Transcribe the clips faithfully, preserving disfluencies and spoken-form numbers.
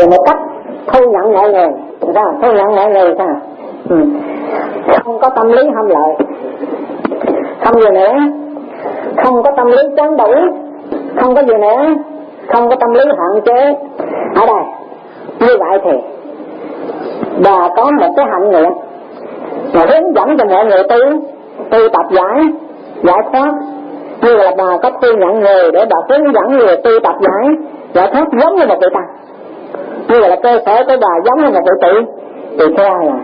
một cách thu nhận mọi người, sao? Thu nhận mọi người sao? Ừ. Không có tâm lý ham lợi, không gì nữa, không có tâm lý chán đổi, không có gì nữa, không có tâm lý hạn chế. Ở đây như vậy thì Bà có một cái hạnh nguyện mà hướng dẫn cho mọi người tu, tu tập giải giải thoát. Như là bà có thu nhận người để bà hướng dẫn người tu tập giải giải thoát giống như một vị tăng, như là cơ sở của bà giống như một vị tỷ tỷ theo là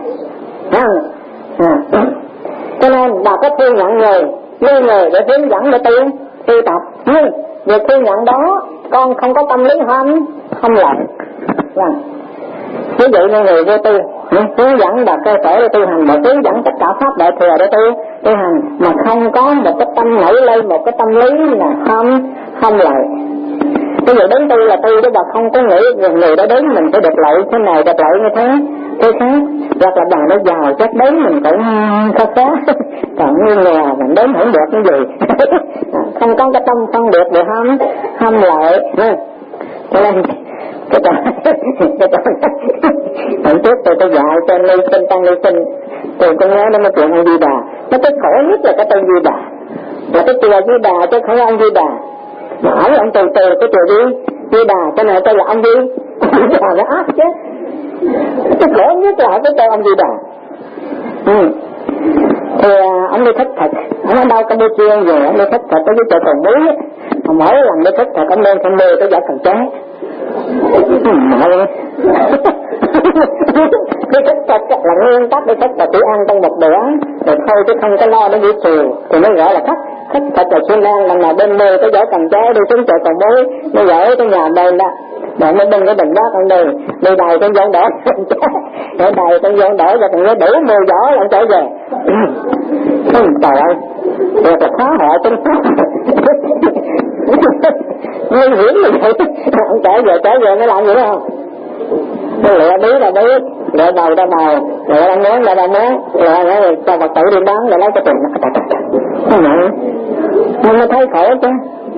à. Cho nên bà có thu nhận người như người để hướng dẫn để tu tu tập. Nhưng việc thu nhận đó con không có tâm lý ham không lợi. Vâng. Ví dụ như người vô tu hướng dẫn bà cơ sở để tu hành, bà hướng dẫn tất cả pháp đại thừa để tu tu hành, mà không có một cái tâm nảy lên một cái tâm lý là không không lợi. Ví dụ đến tu là tu chứ bà không có nghĩ người đã đến mình sẽ được lợi thế này được lợi như thế thế khác, hoặc là bà nó giàu chắc đến mình cũng khá khá, còn như nghèo mình đến không được cái gì. Không có cái tâm phân biệt được không không lợi. Cho nên cái trò cái trò hôm trước tôi tôi dạy cho ly sinh tăng ly sinh, tôi có nhớ đến một chuyện ông Di Đà. Nó cái khổ nhất là cái tên Di Đà, là cái chùa Di Đà chứ không phải ông Di Đà. Mà hỏi ông từ từ cái chùa Di Di Đà cho nên tôi là ông Di Di Đà nó ác chứ. Cái khổ nhất là cái tên ông Di Đà. Ừ. Thì ông đi thích thật, ông ở đâu Campuchia về, ông đi thích thật tới cái chợ Cầu Muối. Mỗi lần đi thích thật ông lên thăm mê tới giả cần trái. Đi thích thật là nguyên tắc, đi thích là chỉ ăn trong một bữa rồi thôi chứ không có lo đến buổi chiều thì mới gọi là khách. Khách thật là xuyên an lần nào bên mê tới giả cần trái đi xuống chợ Cầu Muối mới gửi tới nhà bên đó. Rồi mới bưng cái bình bát ông đi, đi đầy con dọn đỏ, để đầy con dọn đỏ rồi còn nó đủ mười giỏ lại trở về. Trời ơi, thật là khó họ tính nguy hiểm như vậy. Ông trở về trở về nó làm gì đó không? Nó lẹ bí là bí, lẹ đầu ra đầu, lẹ ăn món ra ăn món, lẹ nói cho Phật tử đi bán để lấy cái tiền. Cái này mình mới thấy khổ chứ.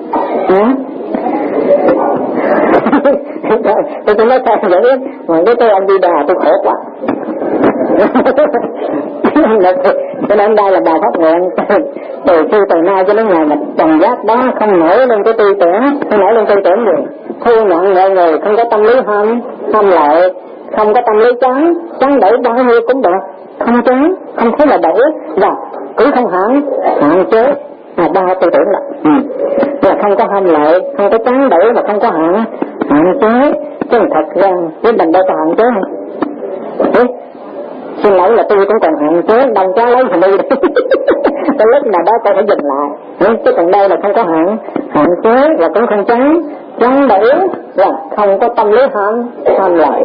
Tôi tôi nói sao vậy, mà cái tôi ông Di Đà tôi khổ quá. Cho nên đây là bà phát nguyện từ khi từ nay cho đến ngày mà trần giác đó không nổi lên cái tư tưởng, không nổi lên tư tưởng gì, thu nhận mọi người không có tâm lý ham ham lợi, không có tâm lý chán chán đẩy bao nhiêu cũng được, không chán không thấy là đẩy và cũng không hạn hạn chế. À, ba tư tưởng là ừ. là không có ham lợi, không có chán đẩy mà không có hạn hạn chế. Chứ thật ra với mình đâu có hạn chế không? Ừ. Xin lỗi là tôi cũng còn hạn chế, đông quá lấy thì đi. Cái lúc nào đó tôi phải dừng lại. Ừ. Chứ còn đây là không có hạn hạn chế và cũng không chán chán đẩy và không có tâm lý ham ham lợi.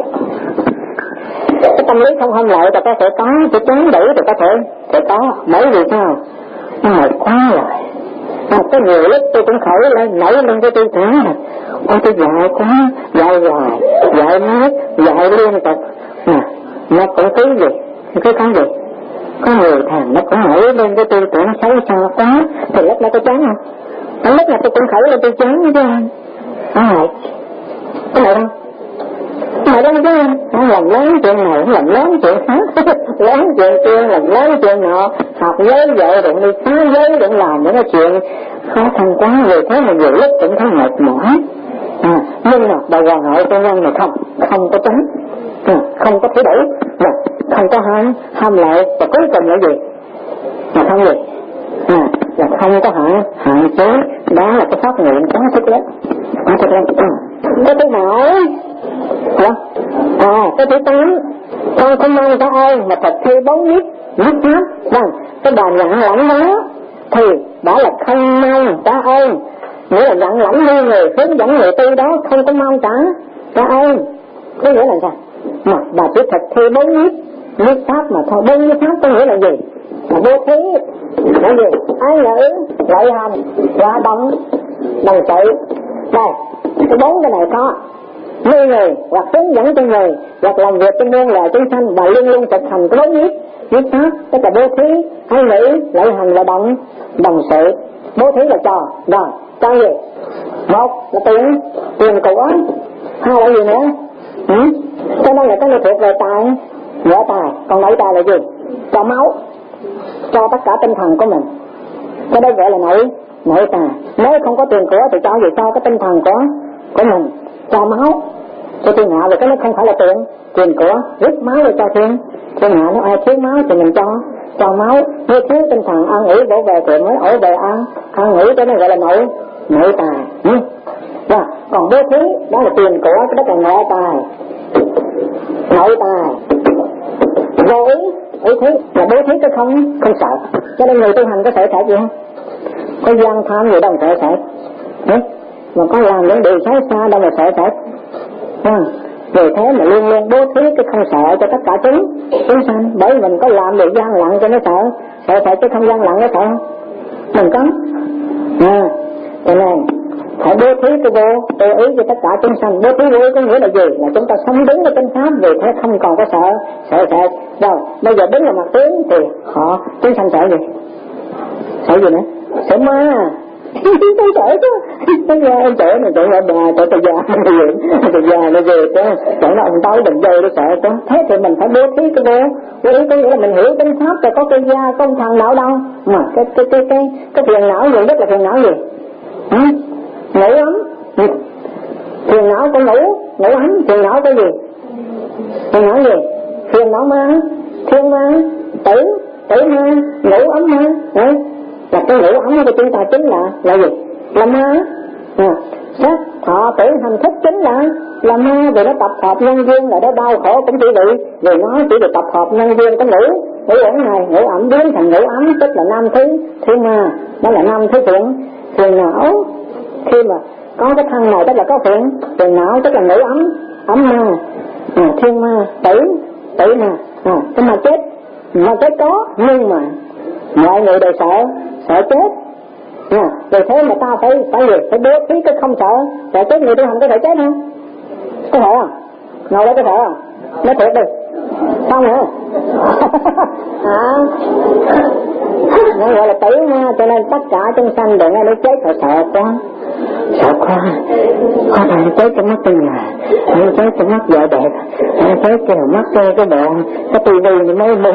Cái tâm lý không ham lợi thì có thể có, cái chán đẩy thì có thể sẽ có. Bởi vì sao? Nó mệt quá rồi. À, có nhiều lúc tôi cũng khởi lên, nảy lên cái tư tưởng này. Ôi tôi dạy quá, dạy hoài, dạy mát, dạy liên tục. Nè, nó cũng cứ gì, cứ có gì. Có người thằng nó cũng nảy lên cái tư tưởng xấu xa quá, thì lúc đó có chán không? Ở lúc nào tôi cũng khởi lên tôi chán chứ không? À, cái này đâu? Mà đâu chứ không làm lớn chuyện này, không làm lớn chuyện khác, lớn chuyện kia, làm lớn chuyện nọ, học giới vợ đụng đi phá giới đụng làm những cái chuyện khó khăn quá, vì thế mà nhiều lúc cũng thấy mệt mỏi. À, nhưng mà bà hoàng hậu cho nhân này không, không có tránh, à, không có thứ đủ, và không có ham, ham lợi, và cuối cùng là gì? Mà không gì? À, là không có hạn, hạn chế, đó là cái phát nguyện quá thức lớn, quá thức lớn. À, cái thứ bảy, à, à, cái thứ tám, con không mong có ai mà thật thi bóng biết, mắt mắt, vâng, cái bà nhận lãnh đó, thì đã là không mong có ơn, nghĩa là nhận lãnh như người hướng dẫn người tu đó, không có mong cả có ơn, có nghĩa là sao? Mà bà chỉ thật thi bóng biết, biết pháp mà thôi, bóng biết pháp có nghĩa là gì? Là vô thí, là gì? Ái ngữ, lợi hành, hòa đồng, đồng sự. Đây, cái bốn cái này có. Như người hoặc hướng dẫn cho người hoặc làm việc cho muôn loài chúng sanh, bà luôn luôn thực hành cái bốn biết biết pháp, tức là bố thí, ái ngữ, lợi hành và đồng đồng sự. Bố thí là cho, rồi cho gì? Một là tiền tiền của, hai là gì nữa? Ừ? Cho nên là cái này thuộc về tài, ngoại tài. Còn nội tài là gì? Cho máu, cho tất cả tinh thần của mình. Cái đó gọi là nội nội tài. Nếu không có tiền của thì cho gì? Cho cái tinh thần của của mình, cho máu, cho thiên hạ. Vì cái nó không phải là tiền tiền của, rút máu để cho thiên thiên hạ. Nếu ai thiếu máu thì mình cho cho máu. Nếu thiếu tinh thần ăn nghỉ bổ về thì mới ổ về ăn ăn nghỉ. Cái này gọi là nội nội tài. Ừ. Và còn bố thí đó là tiền của, cái đó là ngoại tài. Nội tài vô ý ý thí là bố thí cái không không sợ. Cho nên người tu hành có sợ sệt gì không? Có gian tham gì đâu mà sợ sệt. Ừ? Mà có làm những điều xấu xa đâu mà sợ sệt. Ừ. Vì thế mà luôn luôn bố thí cái không sợ cho tất cả chúng chúng sanh. Bởi mình có làm điều gian lặng cho nó sợ, sợ sệt chứ không gian lặng nó sợ không? Mình có. À, cho nên phải bố thí cái vô vô ý cho tất cả chúng sanh. Bố thí vô ý có nghĩa là gì? Là chúng ta sống đứng ở trên pháp, vì thế không còn có sợ sợ sệt. Rồi bây giờ đứng là mặt tướng thì họ chúng sanh sợ gì? Sợ gì nữa? Sợ ma. Tôi sợ chứ. Bây giờ em sợ này, sợ là bà, sợ tôi già, tôi già nó về chứ, sợ nó ông tối đừng dây nó sợ chứ. Thế thì mình phải bố thí cái vô vô ý có nghĩa là mình hiểu tính pháp rồi, có cây da, có thằng não đâu mà cái cái cái cái cái phiền não gì, nhất là phiền não gì? Ừ? Ngủ ấm. Ừ. Phiền não có ngủ ngủ ấm. Phiền não có gì? Phiền não gì? Phiền não ma, thiên ma, tử tử ma, ngủ ấm ma. Đấy. Là cái ngủ ấm của chúng ta chính là là gì? Là ma. À, sắc thọ tử hành thức chính là là ma. Vì nó tập hợp nhân duyên, là nó đau khổ cũng chỉ bị vì nó chỉ được tập hợp nhân duyên. Cái ngủ ngủ ẩn này, ngủ ẩm biến thành ngủ ấm, tức là nam thứ thứ ma. Đó là nam thứ phiền phiền não. Khi mà có cái thân này tức là có phiền phiền não, tức là ngủ ấm ấm ma. À, thiên ma tử tử ma. À, cái ma chết ma chết có, nhưng mà mọi người đều sợ sợ chết. À, vì thế mà ta phải phải gì? Phải bố thí cái không sợ sợ chết. Người tu hành có thể chết không? Có thể không? Ngồi đó có thể không? Nói thiệt đi. Không hả? À, nó gọi là tử ma. Cho nên tất cả chúng sanh đều nghe nó chết phải sợ quá, sợ quá. Có thằng chết cho mắt tôi nhà, nó chết cho mắt vợ đẹp, nó chết cho mắt tôi cái bộ cái tivi mới mua,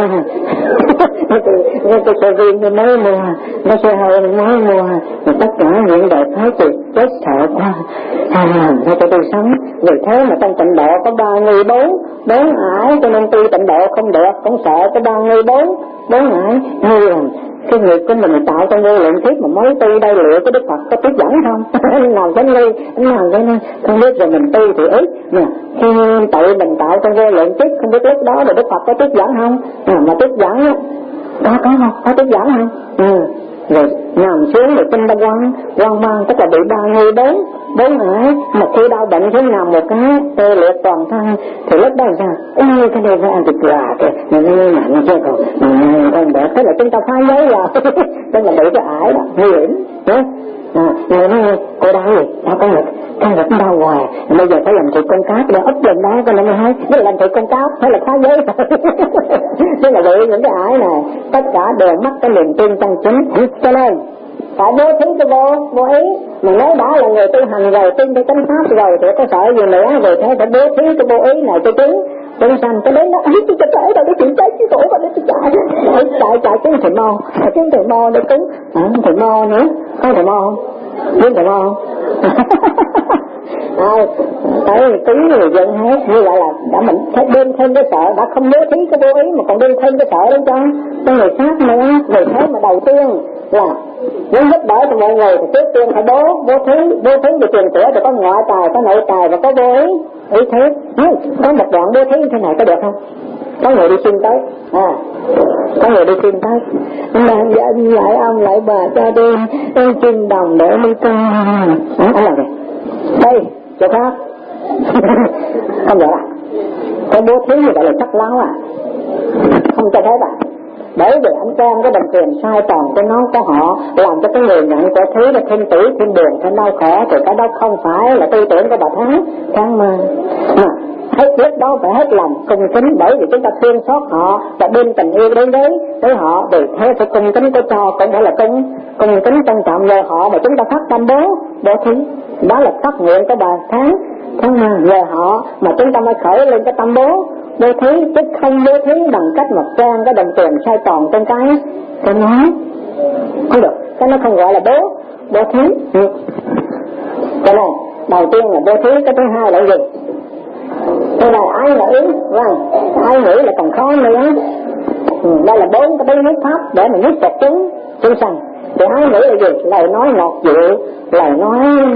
cái xe viên mới mua, nó xe hơi mới mua. Mà tất cả những đời thái thì chết sợ quá. À, sao cho tôi sống? Vì thế mà trong tịnh độ có ba nghi bốn bốn ải. Cho nên tu tịnh độ không được, cũng sợ cái ba nghi bốn bốn ải. Như là cái nghiệp của mình tạo trong vô lượng kiếp mà mới tu đây lựa cái Đức Phật có tiếp dẫn không? Nào cái nghi, nào cái nó không biết rồi mình tu thì ít nè. Khi tự mình tạo trong vô lượng kiếp không biết lúc đó rồi Đức Phật có tiếp dẫn không? À, mà tiếp dẫn á, có có không? Có tiếp dẫn không? Ừ. Rồi nằm xuống rồi tinh ta quăng quăng mang, tức là bị ba nghi bốn bốn ải. Mà khi đau bệnh thế nằm một cái tê liệt toàn thân thì lúc đó là sao? Ôi cái này phải ăn thịt gà kìa, mình nghe nặng chưa còn con bé. Thế là chúng ta phá giấy vào tức là bị cái ải đó nguy hiểm. À, người nói cô đau gì? Đau con ngực, con ngực đau hoài, bây giờ phải làm thịt con cá để ấp lên đó. Con nói hay, nếu làm thịt con cá phải là phá giấy rồi. Thế là bị những cái ải này tất cả đều mất cái niềm tin trong chính. Cho nên phải bố thí cái vô vô ý. Mà nếu đã là người tu hành rồi, tin cái chánh pháp rồi thì có sợ gì nữa. Vì thế phải bố thí cái vô ý này cho chúng chúng sanh. Cái đến đó ấy tôi chạy chạy đâu, cái chuyện chết chứ khổ, mà đến tôi chạy chạy chạy chạy chứng thầy mo, chứng thầy mo để cúng. À, thầy mo nữa, có thầy mo không? Biết thầy mo không? Ai tới cúng người dân hết. Như vậy là đã mình phải đem thêm cái sợ, đã không bố thí cái vô ý mà còn đem thêm cái sợ đến cho cho người khác nữa. Vì thế mà đầu tiên là muốn giúp đỡ cho mọi người thì trước tiên phải bố bố thí bố thí về tiền của, thì có ngoại tài, có nội tài và có vô ý ý thế. Có một đoạn bố thí như thế này có được không? Có người đi xin tới, à, có người đi xin tới, bạn dạ lại ông lại bà cho đi em xin đồng để đi tu. Đó, anh làm gì? Đây, chỗ khác. Không được à? Cái bố thí như vậy là chắc láo à? Không cho phép à? Bởi vì anh xem cái đồng tiền sai toàn cho nó có họ làm cho cái người nhận của thứ là thêm tử, thêm buồn, thêm đau khổ. Thì cái đó không phải là tư tưởng của bà Thắng Thắng mà à, hết lúc đó phải hết lòng cung kính. Bởi vì chúng ta thương xót họ và đem tình yêu đến với với họ, vì thế phải cung kính của cho cũng phải là cung cung kính trân trọng nhờ họ mà chúng ta phát tâm bố bố thí. Đó là phát nguyện của bà Thắng không mà nhờ họ mà chúng ta mới khởi lên cái tâm bố bố thí, chứ không bố thí bằng cách mà trang cái đồng tiền sai tròn trên cái cái nói không được, cái nó không gọi là bố bố thí. Ừ. Cho nên đầu tiên là bố thí, cái thứ hai là gì? Thế là ái nghĩ, vâng, ái nghĩ là còn khó nữa. Ừ, đây là bốn cái bí pháp để mình giúp chặt chúng chúng sanh. Thì ái nghĩ là gì? Lời nói ngọt dịu, lời nói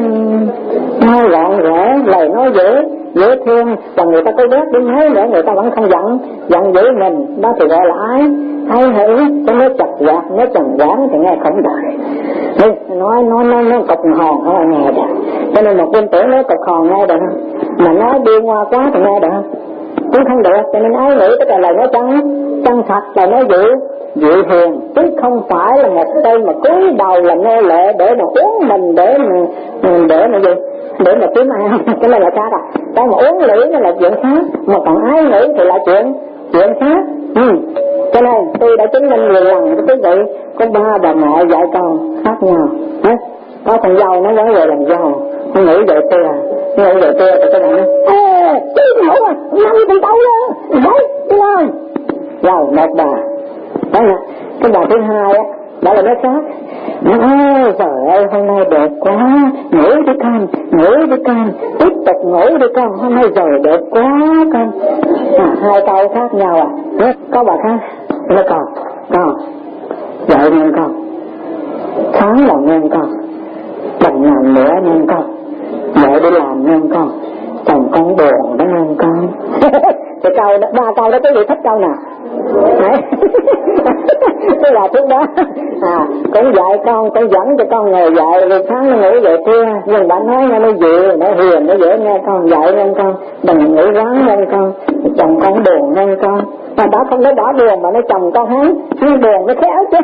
nói gọn ghẽ, lời nói dễ dễ thương, và người ta có ghét đến mấy nữa người ta vẫn không giận giận dữ mình, đó thì gọi là ái ái hữu. Cái nói chặt gạt, nói trần giảng thì nghe không đời. Nói nói nói nó cục hòn không ai nghe được. Cho nên một quân tử nói cục hòn nghe được không? Mà nói điên hoa quá thì nghe được không? Cũng không được. Cho nên ái nghĩ tức là lời nói chân chân thật, lời nói dịu dịu hiền, chứ không phải là một cây mà cúi đầu là nô lệ để mà uống mình, để mà để mà gì để mà kiếm ăn. Cái này là khác à. Cái mà uống lưỡi nó là chuyện khác, mà còn ái nghĩ thì là chuyện chuyện khác. Ừ. Cho nên tôi đã chứng minh nhiều lần với quý vị, có ba bà mẹ dạy con khác nhau. Hả? Có thằng dâu nó nói về làm dâu, nó nghĩ về tia, nó nghĩ về tia thì cái này nó ê, chứ nổi à, năm thằng tao đó, đấy, đi lên. Rồi, một bà. Đó là cái bà thứ hai á, đó là nó khác. Ôi trời ơi, hôm nay đẹp quá, ngủ đi con, ngủ đi con, tiếp tục ngủ đi con, hôm nay trời đẹp quá con. À, hai câu khác nhau à. Có bà khác, nó còn, con, dạy nên con, tháng lòng nên con, đừng làm nữa nên con, dạy đi làm nên con, chồng con buồn đó nên con. Cái câu đó, ba câu đó quý vị thích câu nào? Đấy. Cái là trước đó à, cũng dạy con, cũng dẫn cho con ngồi dạy, rồi sáng nó ngủ dậy trưa, nhưng bạn nói nghe nó dịu, nó hiền, nó dễ nghe con, dạy nên con, đừng ngủ ráng nên con, chồng con buồn nên con. Mà đó không nói bỏ buồn mà nó chồng con hắn, hắn buồn nó khéo chứ.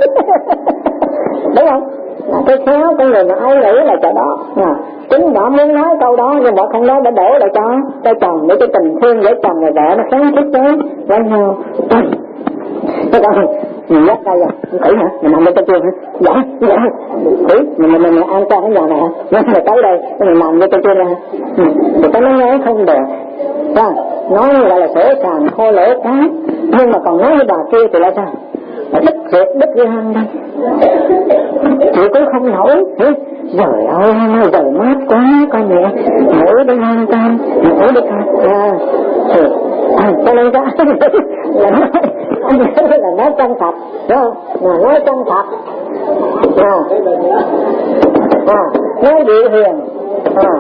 Đúng không? À, cái khéo cái người mà ai nghĩ là chỗ đó à, chính họ muốn nói câu đó nhưng họ không nói, đã đổ lại cho cho chồng, để cho tình thương với chồng và vợ nó kháng khích với với nhau. Thế con mình dắt tay rồi, khỉ hả? Mình nằm bên trên chuông hả? Dạ, dạ. Khỉ, mình mình mình an toàn cái nhà này hả? Nó rồi tới đây, mình nằm bên trên chuông ra. Ừ. Thì cái nó nói không được. Đó, nói như vậy là sổ sàng khô lỗ quá. Nhưng mà còn nói với bà kia thì là sao? Là đứt ruột đứt gan đây. Chị cũng không nổi. Trời ơi, trời mát quá con mẹ. Ngủ đi ăn cơm, ngủ đi con. À, thì, à, cho nên ra là nói, là nói chân thật, đúng không? Là nói chân thật. À, à, nói dịu hiền. À,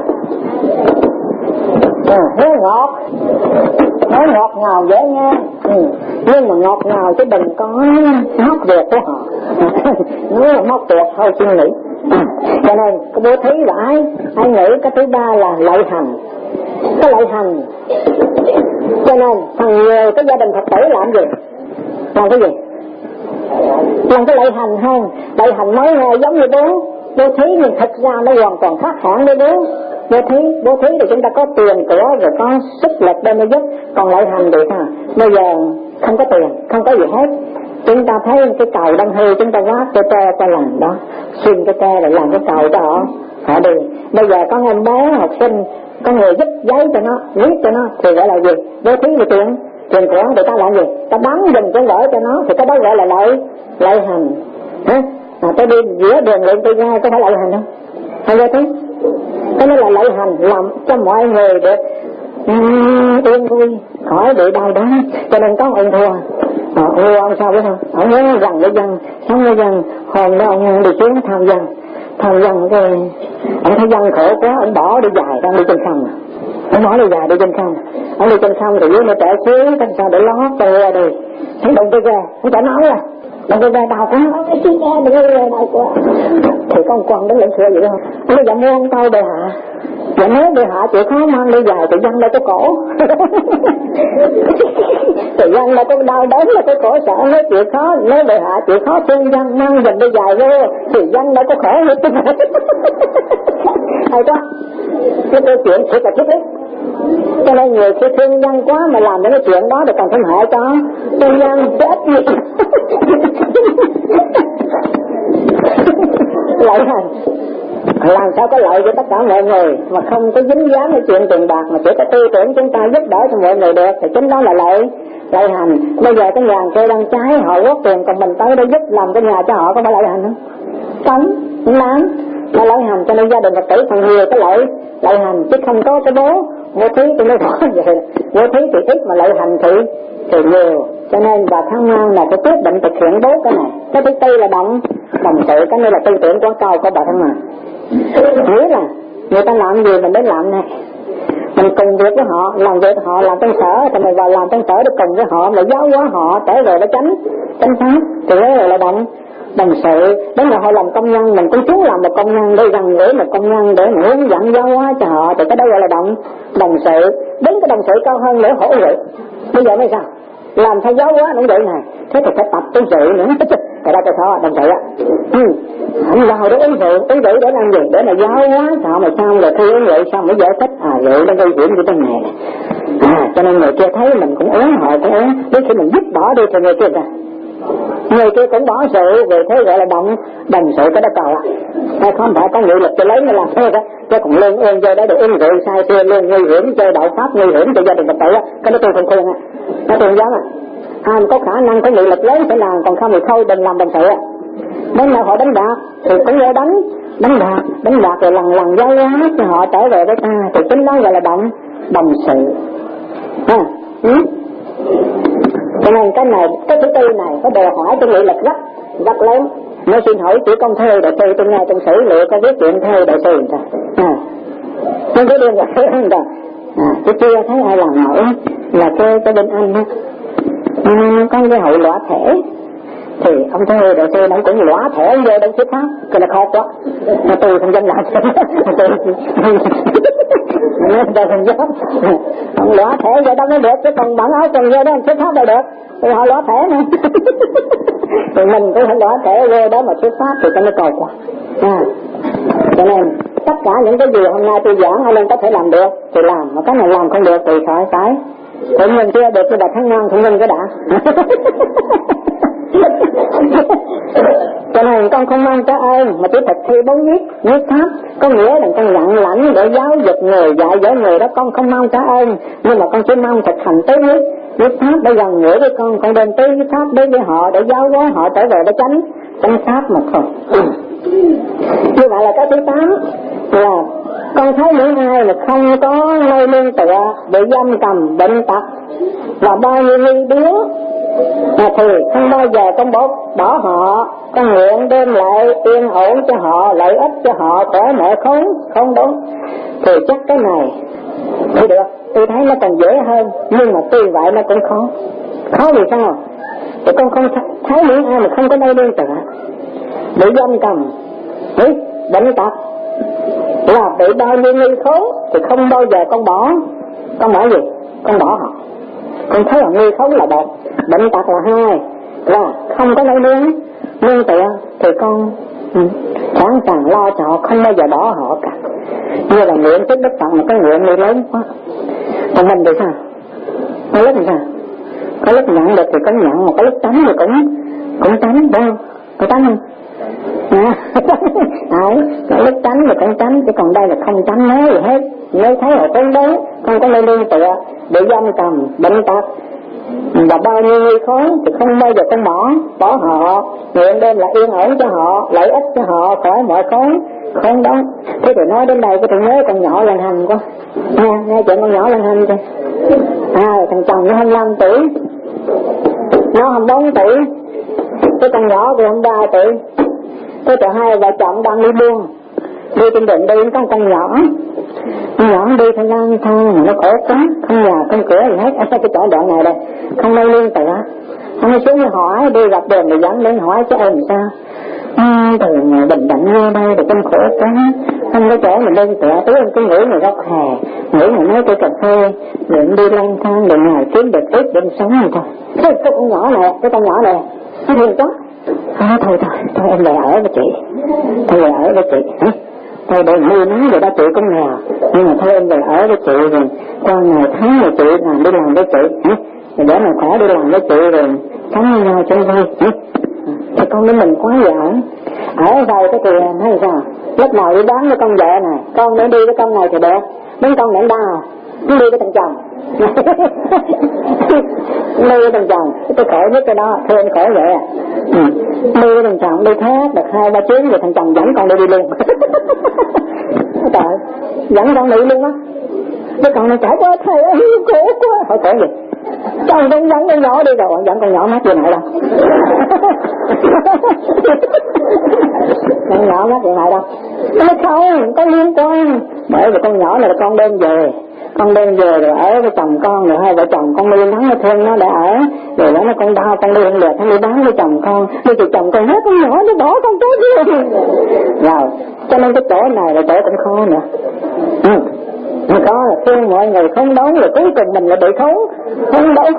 à, nói ngọt, nói ngọt ngào dễ nghe. Ừ. Nhưng mà ngọt ngào chứ đừng có móc ruột của họ. Nói là móc ruột thôi suy nghĩ. À, cho nên cái bố thí là ai ai nghĩ. Cái thứ ba là lợi hành. Cái lợi hành, cho nên thằng nhiều cái gia đình Phật tử làm gì? Làm cái gì? Làm cái lợi hành hơn. Lợi hành nói nghe giống như bố bố thí, nhưng thật ra nó hoàn toàn khác hẳn với bố bố thí. Bố thí thì chúng ta có tiền của rồi có sức lực để mà giúp. Còn lợi hành thì sao? Bây giờ không có tiền, không có gì hết. Chúng ta thấy cái cầu đang hư, chúng ta vác cái tre qua làm đó, xin cái tre để làm cái cầu cho họ họ đi. Bây giờ có em bé học sinh, có người giúp giấy cho nó, viết cho nó thì gọi là gì? Bố thí về tiền tiền của người ta làm gì? Ta bán dùm cái vở cho nó thì cái đó gọi là lợi lợi hành. Hả? À, tôi đi giữa đường luyện tôi ra có phải lợi hành không? Hay vậy thế? Cái đó là lợi hành, làm cho mọi người được um, yên vui, khỏi bị đau đớn. Cho nên có ông thua, ờ, ông thua ông sao biết không? Ông nhớ rằng với dân, sống với dân. Hôm đó ông đi xuống thăm dân, thăm dân cái ông thấy dân khổ quá, ông bỏ đi dài, ông đi trên sông. Ông bỏ đi dài đi trên sông, ông đi trên sông thì dưới nó trẻ xíu, làm sao để lót tôi ra đi. Thấy động tôi ra, ông chả nói là động tôi ra đau quá, ông chứ nghe đừng nghe đau quá. Thì con quần đến lệnh sửa vậy không? Ông nói dạ mua ông tao bề hạ. Dạ nếu bề hạ chịu khó mang đi dài thì dân đâu có cổ. Thì dân đâu có đau đớn là có khổ sợ, nếu chịu khó, nếu bề hạ chịu khó thương dân mang dùm đi dài vô thì dân đâu có khổ hết. Hay quá. Cái câu chuyện thiệt là thiết đấy. Cho nên người khi thương dân quá mà làm những cái chuyện đó thì còn thêm hại cho thương dân chết gì. Lợi hành. làm sao có lợi cho tất cả mọi người mà không có dính dáng cái chuyện tiền bạc, mà chỉ có tư tưởng chúng ta giúp đỡ cho mọi người được thì chính đó là lợi lợi hành. Bây giờ cái nhà kê đang cháy, họ góp tiền còn mình tới đây giúp làm cái nhà cho họ, có phải lợi hành không? Không, không đáng là lợi hành. Cho nên gia đình Phật tử phần nhiều cái lợi lợi hành, chứ không có cái bố vô thí tôi mới nói vậy. Vô thí thì ít mà lợi hành thì thì nhiều. Cho nên bà Thăng Ngang là cái quyết định thực hiện bố cái này. Cái thứ tư là động đồng sự, cái này là tư tưởng quá cao của bà Thăng Ngang. Nghĩa là người ta làm gì mình đến làm này, mình cùng việc với họ, làm việc họ làm tân sở thì mình vào làm tân sở để cùng với họ, mà giáo hóa họ trở về để tránh tránh pháp thì đó là động đồng sự. Đến là họ làm công nhân, mình cũng chú làm một công nhân để gần gũi một công nhân để mà hướng dẫn giáo hóa cho họ, thì cái đó gọi là động đồng sự. Đến cái đồng sự cao hơn nữa hỗ trợ. Bây giờ mới sao làm theo giáo hóa cũng vậy này, thế thì phải tập tu sự nữa. Cái đó tôi khó đồng sự á. Ừ. Anh vào để uống rượu, uống rượu để làm gì? Để mà giáo hóa họ mà sao rồi khi uống rượu xong mới giải thích à rượu nó gây hiểm như thế này. À cho nên người kia thấy mình cũng uống, họ cũng uống, đến khi mình dứt bỏ đi thì người kia ra. Người kia cũng bỏ rượu, về thế gọi là động đồng sự. Cái đó cầu ạ. À. Không phải có nghị lực cho lấy nó làm thế đó, chứ còn lương ơn chơi đó để uống rượu sai xưa lương nguy hiểm chơi đạo pháp nguy hiểm cho gia đình Phật tử á, cái đó tôi không khuyên á, nó tôi không dám á. Ai có khả năng có nghị lực lớn phải làm, còn không thì thôi đừng làm đồng sự á. Đến nào họ đánh đạt thì cũng vô đánh đánh đạt đánh đạt rồi lần lần giáo hóa cho họ trở về với ta, thì chính đó gọi là động đồng sự. À, ừ. Cho nên cái này, cái thứ tư này có đòi hỏi cái nghị lực rất rất lớn. Nói xin hỏi chỉ công thơ đại sư, tôi nghe trong sử liệu có viết chuyện thơ đại sư rồi. À, không có đơn giản rồi. À, tôi chưa thấy ai làm nổi là cái cái bên Anh á, à, có cái hội lõa thể thì ông thơ đại sư ông cũng lõa thể vô đâu thuyết pháp, cái là khó quá. Mà tôi không dám làm. Tôi không dám. Ông lõa thể vậy đâu mới được, chứ còn bản áo quần vô đó thuyết pháp đâu được. Thì họ lõa thể này. Thì mình cũng phải lõa thể vô đó mà thuyết pháp thì cho nó cầu quá. À, cho nên tất cả những cái gì hôm nay tôi giảng ai lên có thể làm được thì làm, mà cái này làm không được thì phải phải tự nhiên chưa được như bà Thăng Ngang cũng ngưng cái đã. Cho nên con không mang trái ơn mà chỉ thực thi bốn viết viết pháp, có nghĩa là con nhận lãnh để giáo dục người, dạy dỗ người đó. Con không mang trái ơn, nhưng mà con chỉ mang thực hành tứ viết viết pháp để gần gũi với con. Con đem tứ viết pháp đến với họ để giáo hóa họ trở về để tránh tránh pháp mà thôi. Như vậy là cái thứ tám là con thấy những ai mà không có nơi nương tựa, bị giam cầm bệnh tật và bao nhiêu nguy biến à, thì không bao giờ con bỏ bỏ họ. Con nguyện đem lại yên ổn cho họ, lợi ích cho họ, khỏi mọi khốn không đúng. Thì chắc cái này thì được, tôi thấy nó còn dễ hơn, nhưng mà tuy vậy nó cũng khó. Khó vì sao? Thì con không thấy những ai mà không có nơi nương tựa, bị giam cầm, bị bệnh tật là bị bao nhiêu nguy khốn, thì không bao giờ con bỏ. Con bỏ gì? Con bỏ họ. Con thấy là nguy khốn là một, bệnh tật là hai, là không có nơi nương nương tựa thì con ừ, sẵn sàng lo cho họ, không bao giờ bỏ họ cả. Như là nguyện trước Đức Phật mà cái nguyện này lớn quá. Còn mình thì sao? Có lúc thì sao? Có lúc nhận được thì có nhận, mà có lúc tránh thì cũng cũng tránh, đâu? Có tránh không? À, có lúc tránh thì cũng tránh, chứ còn đây là không tránh nói gì hết. Nếu thấy họ phấn đấu, không có nơi nương tựa, bị giam cầm, bệnh tật và bao nhiêu nguy khốn thì không bao giờ con bỏ bỏ họ, nguyện đem là yên ổn cho họ, lợi ích cho họ, khỏi mọi khốn khốn đó. Thế thì nói đến đây cái tôi nhớ con nhỏ lên hành quá. Nghe nghe chuyện con nhỏ lên hành kìa. À thằng chồng nó hai mươi lăm tuổi, nó hai mươi bốn tuổi, cái con nhỏ thì hai mươi ba tuổi. Thế thì hai vợ chồng đang đi buôn, đi trên đường đi có con nhỏ, con nhỏ đi theo lang thang mà nó khổ quá, không nhà không cửa gì hết. Ở cái chỗ đoạn này đây không nơi nương tựa. Ông xuống hỏi, đi gặp đường thì dẫn đến hỏi chứ em sao? À, đường bình định vô đây thì con khổ quá, không có chỗ mình nương tựa. Tối em cứ ngủ người góc hè, ngủ người nói cây cà phê, định đi lang thang để ngày kiếm được ít đêm sống rồi thôi. Thế cái con nhỏ này, cái con nhỏ này nó hiền quá. À, thôi thôi, thôi em về ở với chị, thôi về ở với chị, hả? Thôi để nuôi nó rồi đó, chị cũng nghèo, nhưng mà thôi em về ở với chị rồi, qua ngày tháng rồi chị làm đi làm với chị, hả? Rồi để mà khỏe đi làm với chị rồi, sống với nhau cho vui, hả? Thì con với mình quá vậy, ở đây cái thì thấy sao? Lúc nào đi bán với con vợ này, con để đi với con này thì được, mấy con ném đau, nó đi với thằng chồng. Đi với thằng chồng, tôi khổ nhất cái đó, thương khổ vậy à. Ừ. Đi với thằng chồng, đi thét, được hai ba chuyến rồi thằng chồng dẫn con đi đi luôn. Trời, dẫn con đi luôn á. Cái con này chả quá thầy ơi, khổ quá. Hỏi khổ gì? Chồng con dẫn con nhỏ đi rồi, dẫn con nhỏ mát gì này đâu. Con nhỏ mát gì này đâu. Nó không, có liên quan. Bởi vì con nhỏ này là con đem về. Con đem về rồi ở với chồng con, rồi hai vợ chồng con nuôi nắng nó thương nó để ở. Rồi đó nó con đau, con đi không được, nó đi bán với chồng con. Đi thì chồng con hết con nhỏ, nó bỏ con tới đi. Rồi, cho nên cái chỗ này là chỗ cũng khó nữa. Ừ. Mà có là thương mọi người không đón, rồi cuối cùng mình lại bị khốn, không đón.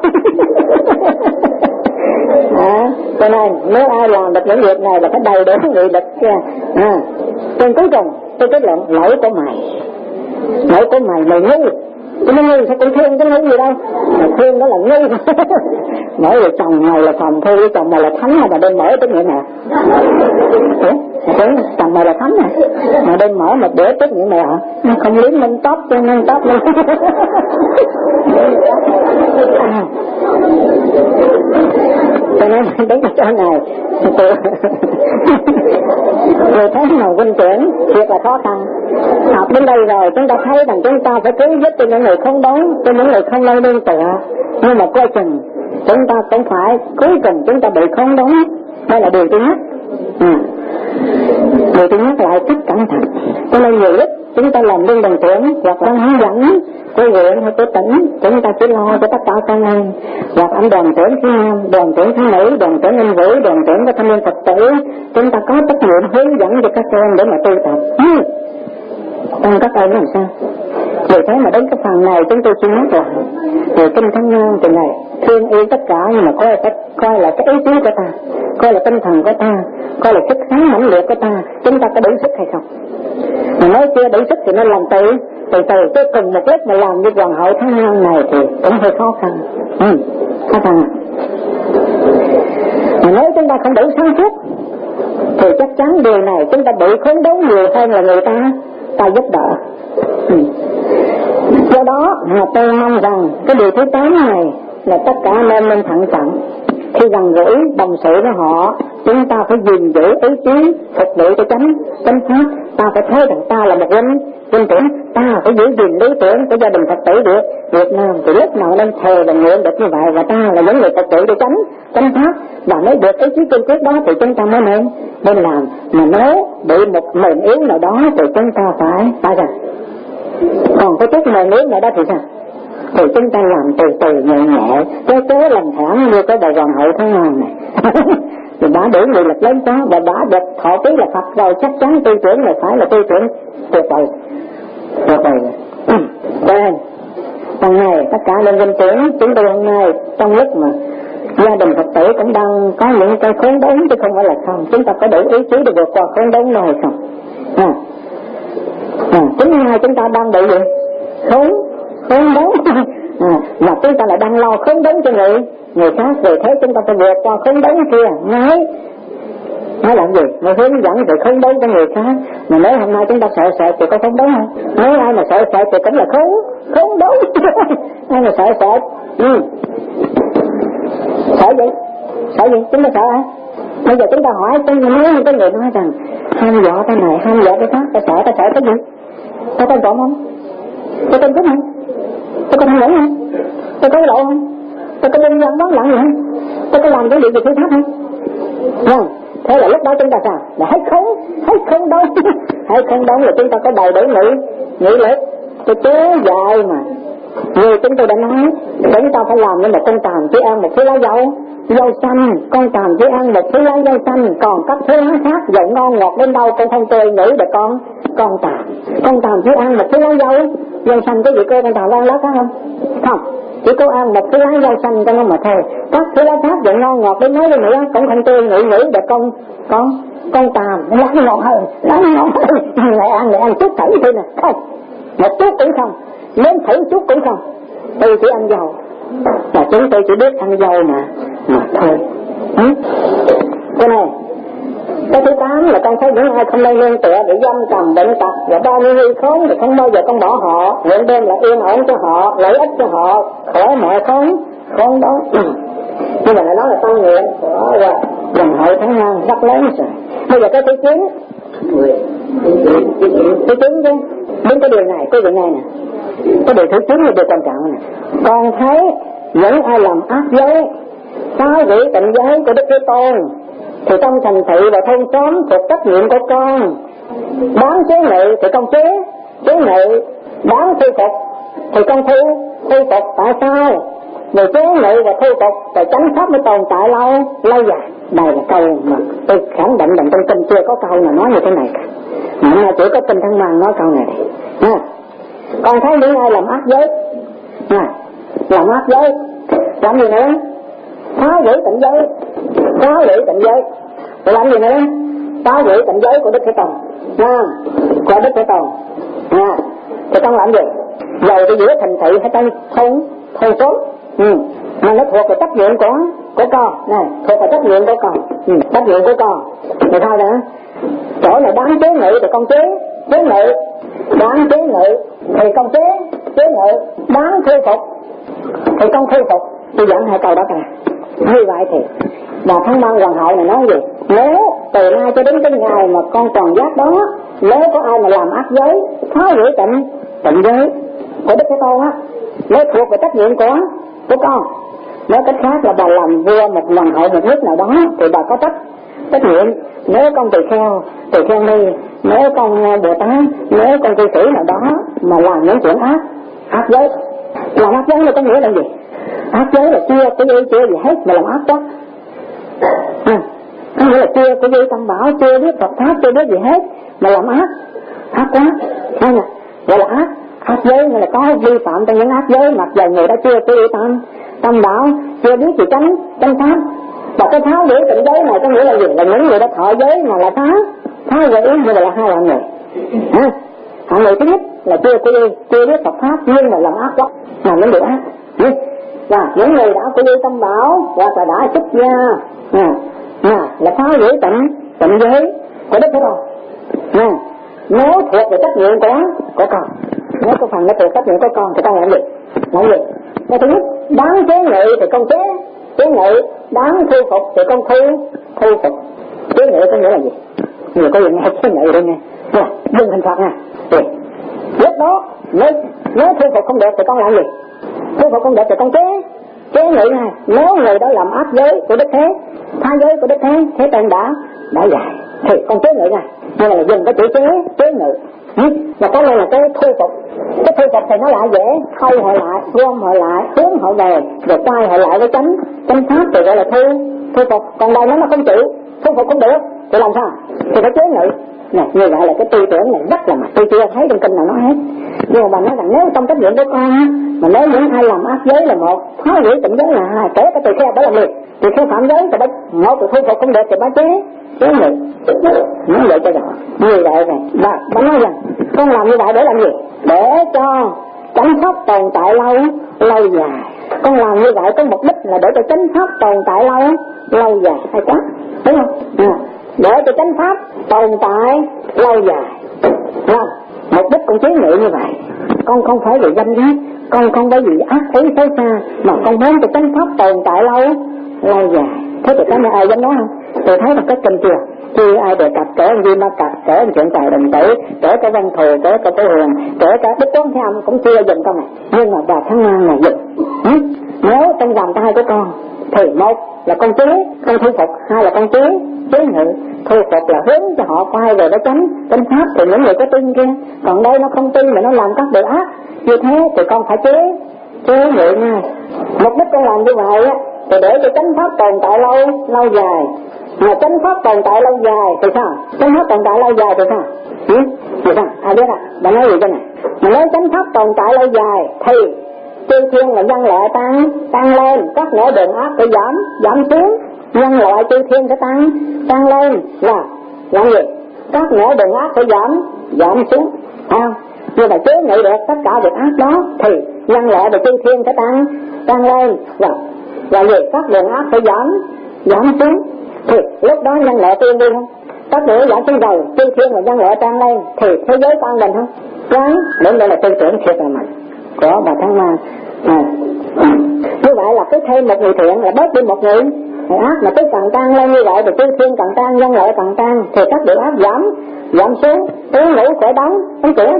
À, cho nên nếu ai làm được những việc này là phải đầy đủ nghị lực. À, trên cuối cùng tôi kết luận lỗi của mày, lỗi của mày mày ngu. Cái nó ngu sao cũng thương cái ngu gì đâu, mà thương đó là ngu. Mỗi người chồng mày là phòng thôi, chồng mày là thánh mà đem mở trách nhiệm nè. Ủa, chồng mày là thánh nè, mà đem mở mà để trách nhiệm này hả? Không liếm nâng tóc cho nâng tóc luôn. À. Cho nên đến cái chỗ này người thấy nào huynh trưởng thiệt là khó khăn. Học đến đây rồi chúng ta thấy rằng chúng ta phải cứu giúp cho những người không đón, cho những người không nơi nương tựa. Nhưng mà coi chừng chúng ta cũng phải cuối cùng chúng ta bị không đón. Đây là điều thứ nhất. À. Điều thứ nhất lại rất cẩn thận. Cho nên nhiều lúc chúng ta làm liên đoàn trưởng hoặc là hướng dẫn của huyện hay của tỉnh, chúng ta chỉ lo cho tất cả con em. Hoặc anh đoàn trưởng thứ nam, đoàn trưởng thứ nữ, đoàn trưởng anh vũ, đoàn trưởng của thanh niên Phật tử, chúng ta có trách nhiệm hướng dẫn cho các em để mà tu tập. Ừ. Còn các em làm sao? Vì thế mà đến cái phần này chúng tôi xin nhắc lại, về kinh Thánh Nhân từ này thương yêu tất cả, nhưng mà coi phải coi là cái ý chí của ta, coi là tinh thần của ta, coi là sức kháng mãnh liệt của ta, chúng ta có đủ sức hay không? Mà nói chưa đủ sức thì nó làm từ từ từ tới cùng một lúc mà làm như hoàng hậu Thánh Nhân này thì cũng hơi khó khăn. Ừ, khó khăn. Mà nói chúng ta không đủ sáng suốt thì chắc chắn điều này chúng ta bị khốn đốn nhiều hơn là người ta ta giúp đỡ. Ừ. Do đó mà tôi mong rằng cái điều thứ tám này là tất cả anh em nên thận trọng. Khi gần gũi đồng sự với họ, chúng ta phải gìn giữ ý chí phục vụ cho chánh chánh pháp. Ta phải thấy rằng ta là một huynh huynh trưởng, ta phải giữ gìn lý tưởng của gia đình Phật tử Việt Việt Nam. Thì lúc nào nên thề và nguyện được như vậy, và ta là những người Phật tử cho chánh chánh pháp, và mới được ý chí kiên quyết đó thì chúng ta mới nên nên làm. Mà nếu bị một mềm yếu nào đó thì chúng ta phải phải rằng còn cái chút mềm yếu nào đó thì sao? Thì chúng ta làm từ từ nhẹ nhẹ, cái kế làm thảm như cái bà hoàng hậu Thánh Nhân này. Thì đã đủ nghị lực lớn quá và đã được thọ ký là Phật rồi, chắc chắn tư tưởng này phải là tư tưởng tuyệt vời, tuyệt vời. Cho nên lần này tất cả lên danh tưởng chúng tôi hôm nay trong lúc mà gia đình Phật tử cũng đang có những cái khốn đốn chứ không phải là không, chúng ta có đủ ý chí để vượt qua khốn đốn này không? À, à, chính hai chúng ta đang bị gì? Khốn khốn đốn. À, mà chúng ta lại đang lo khốn đốn cho người người khác, vì thế chúng ta phải vượt qua khốn đốn kia. Nói nói làm gì? Nói hướng dẫn về khốn đốn cho người khác. Mà nếu hôm nay chúng ta sợ sợ thì có khốn đốn không? Nếu ai mà sợ sợ thì cũng là khốn khốn đốn. Ai mà sợ sợ ừ. Sợ gì? Sợ gì? Chúng ta sợ hả? Bây giờ chúng ta hỏi, tôi nói những cái người nói rằng ham dọa cái này, ham dọa cái khác, ta sợ, ta sợ cái gì? Ta tên trộm không? Ta tên cướp không? Ta có tham nhũng không? Ta có lộ không? Ta có buôn bán bán lận gì không? Ta có làm cái gì về thứ pháp không? Vâng, thế là lúc đó chúng ta sao? Là hết khốn, hết khốn đốn. Hết khốn đốn là chúng ta có đầy đủ nghị nghị lực. Cái chế dài mà như chúng tôi đã nói, chúng ta phải làm như một con tàm chỉ ăn một thứ lá dâu dâu xanh, con tàm chỉ ăn một thứ lá dâu xanh, còn các thứ lá khác dầu ngon ngọt đến đâu con không tươi nghĩ được con con tàm. Con tàm chỉ ăn một thứ lá dâu dâu xanh, có gì cô con tàm ăn lá khác không? Không, chỉ cô ăn một thứ lá dâu xanh cho nó mà thôi. Các thứ lá khác dầu ngon ngọt đến nói đi nữa cũng không tươi nghĩ nghĩ được con con con tàm lá ngọt hơn, lá ngọt hơn. Lại ăn lại ăn chút thử thôi nè, không, một chút cũng không, nếm thử chút cũng không. Tôi chỉ ăn dầu, và chúng tôi chỉ biết ăn dầu mà mà thôi. Ừ? Cái này Cái thứ tám là con thấy những ai không nên nương tựa để dâm cầm bệnh tật và bao nhiêu nguy khốn thì không bao giờ con bỏ họ, nguyện đem là yên ổn cho họ, lợi ích cho họ khỏi mọi khốn khốn đó. Nhưng mà nó là tâm nguyện của dòng hội Thánh Nhân rất lớn rồi. Bây giờ cái thứ chín, thứ chín chứ, đến cái điều này, cái điều này nè, cái điều thứ chín là điều quan trọng nè. Con thấy những ai làm ác giới, phá hủy tịnh giới của Đức Thế Tôn, thì trong thành thị và thôn xóm thuộc trách nhiệm của con. Đáng chế ngự thì con chế, chế ngự. Đáng thu phục thì con thu, thu phục. Tại sao? Người chế ngự và thu phục và chánh pháp mới tồn tại lâu, lâu dài. Đây là câu mà tôi khẳng định bằng trong kinh chưa có câu nào nói như thế này cả. Mà chỉ có Kinh Thăng Mang nói câu này nha. Con thấy những ai làm ác giới nha, làm ác giới làm gì nữa? Phá hủy tịnh giới, phá hủy tịnh giới. Rồi làm gì nữa? Phá hủy tịnh giới của Đức Thế Tôn nha, của Đức Thế Tôn nha. Thì con làm gì? Dầu ở giữa thành thị hay trong thôn thôn xóm, ừ. mà nó thuộc về trách nhiệm của của con này, thuộc về trách nhiệm của con, ừ. trách nhiệm của con. Rồi thôi nữa, chỗ này đáng chế ngự thì con chế, chế ngự, đáng chế ngự thì con chế, chế ngự, đáng thu phục thì con thu phục. Tôi dẫn hai câu đó cả. Như vậy thì Bà Thánh Mong Hoàng hậu này nói gì? Nếu từ nay cho đến cái ngày mà con còn giác đó, nếu có ai mà làm ác giới, phá hủy tịnh tịnh giới của Đức Thế Tôn á, nếu thuộc về trách nhiệm của của con. Nói cách khác là bà làm vua một hoàng hậu một nước nào đó thì bà có trách trách nhiệm. Nếu con tỳ kheo, tỳ kheo ni, nếu con Bồ Tát, nếu con cư sĩ nào đó mà làm những chuyện ác, ác giới, làm ác giới là có nghĩa là gì? Ác giới là chưa có gì chưa gì hết mà làm ác quá. À, có nghĩa là chưa có gì tâm bảo, chưa biết Phật pháp, chưa biết gì hết mà làm ác, ác quá. Nên là gọi là ác, ác giới nghĩa là có vi phạm trong những ác giới, mặc dù người đã chưa có ý tâm tâm bảo, chưa biết gì tránh tránh pháp. Và cái tháo hủy tịnh giới này có nghĩa là gì? Là những người đã thọ giới mà là phá tháo hủy, như vậy là hai loại người. À, hạng người thứ nhất là chưa có ý, chưa biết Phật pháp nhưng mà làm ác quá, làm những điều ác. Và những người đã có ý tâm bảo hoặc là đã xuất gia à, à, là phá hủy tịnh tịnh giới của Đức Thế Tôn. À, nếu thuộc về trách nhiệm của của con, nếu có phần nó thuộc trách nhiệm của con thì con làm gì? Làm gì? Cái thứ nhất, đáng chế ngự thì con chế, chế ngự, đáng thu phục thì con thu, thu phục. Chế ngự có nghĩa là gì? Người có gì nghe chế ngự đây nghe. Nè, đừng hình phạt nè. Lúc đó, nếu, nếu thu phục không được thì con làm gì? Thu phục không được thì con chế, chế ngự này. Nếu người đó làm ác giới của Đức Thế, tha giới của Đức Thế, Thế Tôn đã, đã dạy, thì con chế ngự này. Nhưng mà là dùng cái chữ chế, chế ngự. Ừ? Và cái này là cái thu phục. Cái thu phục thì nó lại dễ, thay họ lại, gom họ lại, hướng họ về, rồi quay họ lại với chánh, chánh pháp thì gọi là thu, thu phục. Còn đây nó nó không chịu, thu phục không được, thì làm sao? Thì phải chế ngự. Này, như vậy là cái tư tưởng này rất là mặt, tôi chưa thấy trong kinh nào nói hết. Nhưng mà bà nói rằng nếu trong trách nhiệm của con, mà nếu những ai làm ác giới là một, phá hủy tịnh giới là hai, kể cái tỳ kheo đó là liệt, tỳ kheo phạm giới thì bà một từ thu phục không được thì bà chế, chế ngự. Nói vậy cho rõ. Như vậy này, bà, bà nói rằng con làm như vậy để làm gì? Để cho chánh pháp tồn tại lâu, lâu dài. Con làm như vậy có mục đích là để cho chánh pháp tồn tại lâu, lâu dài. Hay quá, đúng không? À, để cho chánh pháp tồn tại lâu dài. Không, mục đích con chế ngự như vậy. Con không phải vì danh ghét, con không phải vì ác ý xấu xa, mà con muốn cho chánh pháp tồn tại lâu, lâu dài. Thế thì có nhà ai dám nói không? Tôi thấy là cái kinh chưa? Chứ ai đề cập kể anh Di Ma Cật, kể anh chuyện tài đồng tử, kể cả Văn Thù, kể cả Tế Huyền, kể cả Đức Quán Thế Âm cũng chưa dùng câu này. Nhưng mà Bà Thánh Mang là dùng. Ừ? Nếu trong vòng tay của con thì một là con chế, con thu phục, hai là con chế, chế ngự. Thu phục là hướng cho họ quay về đó tránh, tránh pháp thì những người có tin kia. Còn đây nó không tin mà nó làm các điều ác. Như thế thì con phải chế, chế ngự ngay. Mục đích con làm như vậy á, thì để cho chánh pháp tồn tại lâu, lâu dài. Mà chánh pháp tồn tại lâu dài thì sao? Chánh pháp tồn tại lâu dài thì sao? Ừ? Thì sao? Ai biết à? Bạn nói gì cho này? Mà nếu chánh pháp tồn tại lâu dài thì chư thiên là nhân loại tăng, tăng lên, các nẻo đường ác phải giảm, giảm xuống. Nhân loại chư thiên sẽ tăng, tăng lên là làm gì? Các nẻo đường ác phải giảm, giảm xuống. Phải không? Nhưng mà chế ngự được tất cả việc ác đó thì nhân loại và chư thiên sẽ tăng, tăng lên là là gì? Các đường ác phải giảm, giảm xuống. Thì lúc đó nhân loại tiên đi không? các điều giảm xuống dầu, chư thiên và nhân loại tăng lên thì thế giới tăng lên không? Đấy, đến đây là tư tưởng thiệt là mạnh của bà Thắng Ma. À. Như vậy là cứ thêm một người thiện là bớt đi một người ác, mà cứ càng tăng lên như vậy thì chư thiên càng tăng, nhân loại càng tăng thì các điều ác giảm giảm xuống, uống ngủ khỏe đắng, không trẻ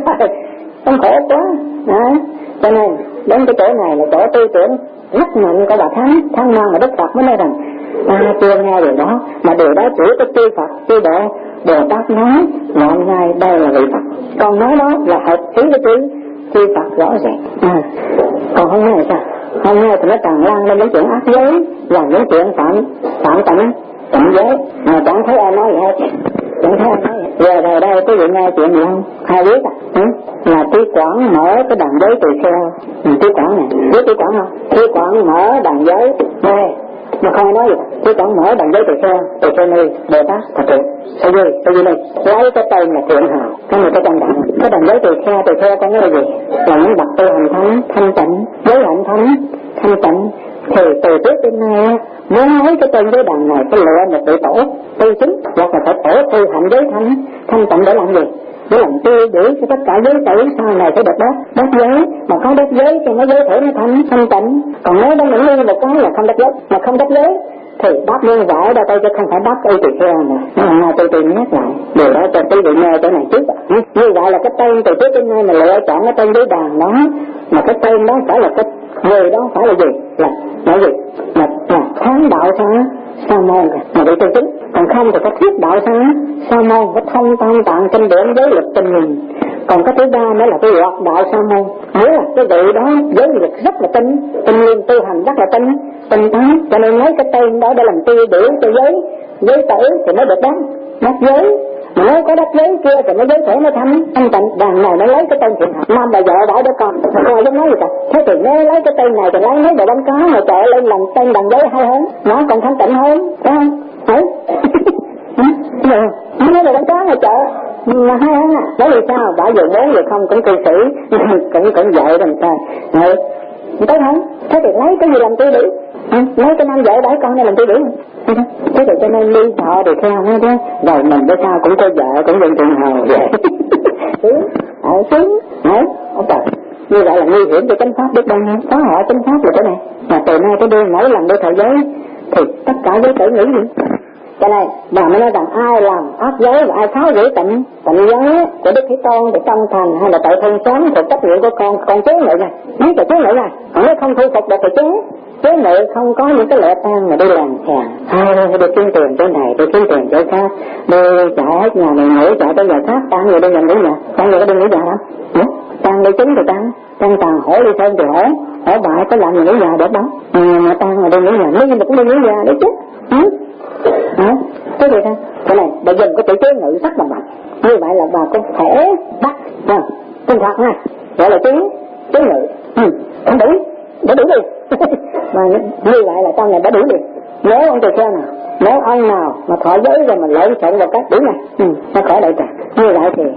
không khổ quá. Đó. Cho nên đến cái chỗ này là chỗ tư tưởng rất mạnh của bà Thắng Thắng Ma mà Đức Phật mới nói rằng ta chưa nghe điều đó, mà điều đó chỉ có chư Phật chư Độ Bồ Tát nói mọi ngày đây là vị Phật, còn nói đó là hợp ý với chư chư Phật rõ ràng. À, còn hôm nay sao? Hôm nay thì nó tràn lan lên những chuyện ác giới và những chuyện phạm phạm tịnh tịnh giới mà chẳng thấy ai nói gì hết, chẳng thấy ai nói gì. Giờ rồi đây quý vị nghe chuyện gì không? Ai biết à? Ừ? Là Tư Quảng mở cái đàn giới tỳ kheo. Ừ, Tư Quảng này, biết Tư Quảng không? Tư Quảng mở đàn giới nghe mà không ai nói gì. Tư Quảng mở đàn giới tỳ kheo, tỳ kheo này Bồ Tát thật sự. Sao gì? Sao gì đây? Lấy cái tên là thiện hào, cái này cái chân đẳng. Cái đàn giới tỳ kheo, tỳ kheo có nghĩa là gì? Là những bậc tu hành thánh, thanh tịnh, giới hạnh thánh, thanh tịnh. Thì từ trước đến nay muốn nói cái tên giới đàn này phải lựa một vị tổ tu chính, hoặc là phải tổ tu hạnh giới thánh thanh tịnh để làm gì? Để làm tiêu biểu cho tất cả giới tử sau này phải được đốt đốt giới, mà có đốt giới thì nó giới thể nó thanh thanh tịnh. Còn nếu đó những như một cái là không đốt giới, mà không đốt giới thì đáp nguyên giải đâu tôi chứ không phải đáp y tỳ kheo nè. Mà tôi tôi nhắc lại điều đó cho quý vị nghe chỗ này trước. Như vậy là cái tên từ trước đến nay mà lựa chọn cái tên giới đàn đó, mà cái tên đó phải là cái người đó phải là gì? Là là gì? Là, là Thắng Đạo Xá Sa Môn mà bị tu chính. Còn không thì có Thuyết Đạo Xá Sa Môn, có Thông Tam Tạng kinh điển giới lực tình hình. Còn cái thứ ba nữa là cái Loạt Đạo Sa Môn, nghĩa là cái vị đó giới lực rất là tinh, tinh liên tu hành rất là tinh, tinh táo. Cho nên lấy cái tên đó để làm tiêu biểu cho giới giới tử thì mới được đắc đắc giới. Mà nếu có đắc giới kia thì nó giới thể nó thanh thanh tịnh. Đàn này nó lấy cái tên thiện hạnh, nam bà vợ đãi đứa con, mà không ai dám nói gì cả. Thế thì nếu lấy cái tên này thì lấy mấy đồ bánh cá mà chạy lên làm tên đàn giới hay hơn, nó còn thanh tịnh hơn, phải không? Đấy. Được. Nó nói đồ bánh cá mà chợ mà hay hơn à. Bởi vì sao? Bảo dù bốn giờ không cũng cư sĩ cũng cũng dạy rồi sao? Đấy. Thấy không? Thế thì lấy cái gì làm tiêu biểu? À, lấy cái nam vợ đãi con này làm tiêu biểu. Thế thì cho nên ly thọ thì theo nó đó. Rồi mình bữa sau cũng có vợ cũng dân trường hào vậy. Sướng, ở sướng. Đấy, ông trời. Như vậy là nguy hiểm cho chánh pháp biết bao nhiêu. Phá hoại chánh pháp là cái này. Mà từ nay tới đêm mỗi lần đi thọ giới thì tất cả giới tử nghĩ gì? Cho nên bà mới nói rằng ai làm ác giới và ai phá giới tịnh tịnh giới của Đức Thế Tôn thì trong thành hay là tại thân sống thuộc trách nhiệm của con con chế ngự này, biết là chế ngự này, còn nếu không thu phục được thì chế chế ngự không có những cái lệ tan mà đi làm thèm, ai đi kiếm tiền chỗ này, đi kiếm tiền chỗ khác, đi chạy hết nhà này ngủ chạy tới nhà khác, tăng người đi nhận nghỉ nhà, tăng người có đi nghỉ nhà đâu, tăng đi chính thì tăng, tăng tàn hổ đi sơn thì hổ, hổ bại có làm nghỉ nhà được đâu, mà tăng người đi nghỉ nhà, nếu như mà cũng đi nghỉ nhà đấy chứ. Hả? Cái gì đó? Cái này bà dùng cái chữ chế ngự rất là mạnh. Như vậy là bà có thể bắt à, tinh thoát nha, gọi là chế chế ngự. Ừ, không đủ, đã đủ đi. Mà như vậy là trong này đã đủ đi. Nếu ông tỳ kheo nào, nếu ông nào mà thọ giới rồi mà lộn xộn vào các đủ này, ừ, nó khỏi đại trà. Như vậy thì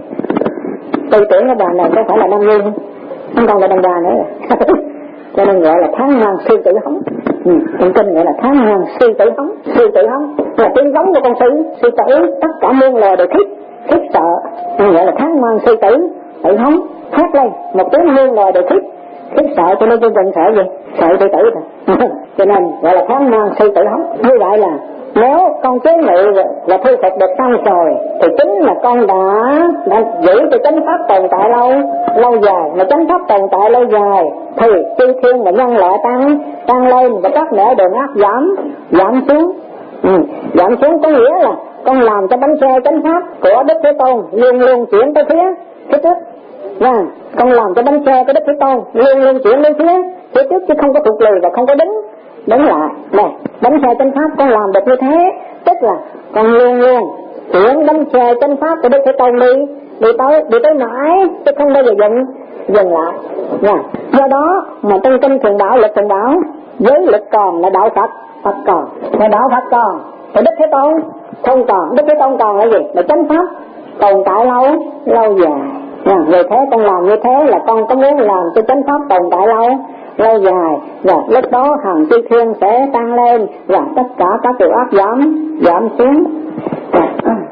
tư tưởng của bà này có phải là nam nhi không? Không còn là đàn bà nữa. Cho nên gọi là tháng hoàng sư tử hống. Ừ, trong kinh gọi là tháng hoàng sư tử hống. Sư tử hống là tiếng giống của con sư. Sư tử tất cả muôn loài đều khiếp khiếp sợ, nên gọi là tháng hoàng sư tử tử hống. Hát lên một tiếng muôn loài đều khiếp khiếp sợ, cho nên tôi đừng sợ gì, sợ sư tử thôi. Cho nên gọi là tháng hoàng sư tử hống. Như vậy là nếu con chế ngự là thu phục được xong rồi thì chính là con đã, đã giữ cho chánh pháp tồn tại lâu lâu dài. Mà chánh pháp tồn tại lâu dài thì chư thiên và nhân loại tăng tăng lên và các nẻo đường ác giảm giảm xuống. Ừ, giảm xuống có nghĩa là con làm cho bánh xe chánh pháp của Đức Thế Tôn luôn luôn chuyển tới phía phía trước. Và con làm cho bánh xe của Đức Thế Tôn luôn luôn chuyển đến phía phía trước chứ không có tụt lùi và không có đứng đứng lại. Này, bánh xe chánh pháp con làm được như thế, tức là con luôn luôn chuyển bánh xe chánh pháp của Đức Thế Tôn đi đi tới đi tới mãi chứ không bao giờ dừng dừng lại nha. Do đó mà trong kinh Thường Đạo Lực Thường Đạo, giới lực còn là đạo Phật, Phật còn là đạo Phật còn thì Đức Thế Tôn không còn. Đức Thế Tôn còn là gì? Là chánh pháp tồn tại lâu lâu dài nha. Vì thế con làm như thế là con có muốn làm cho chánh pháp tồn tại lâu lâu dài, và lúc đó hàng chư thiên sẽ tăng lên và tất cả các điều ác giảm giảm xuống.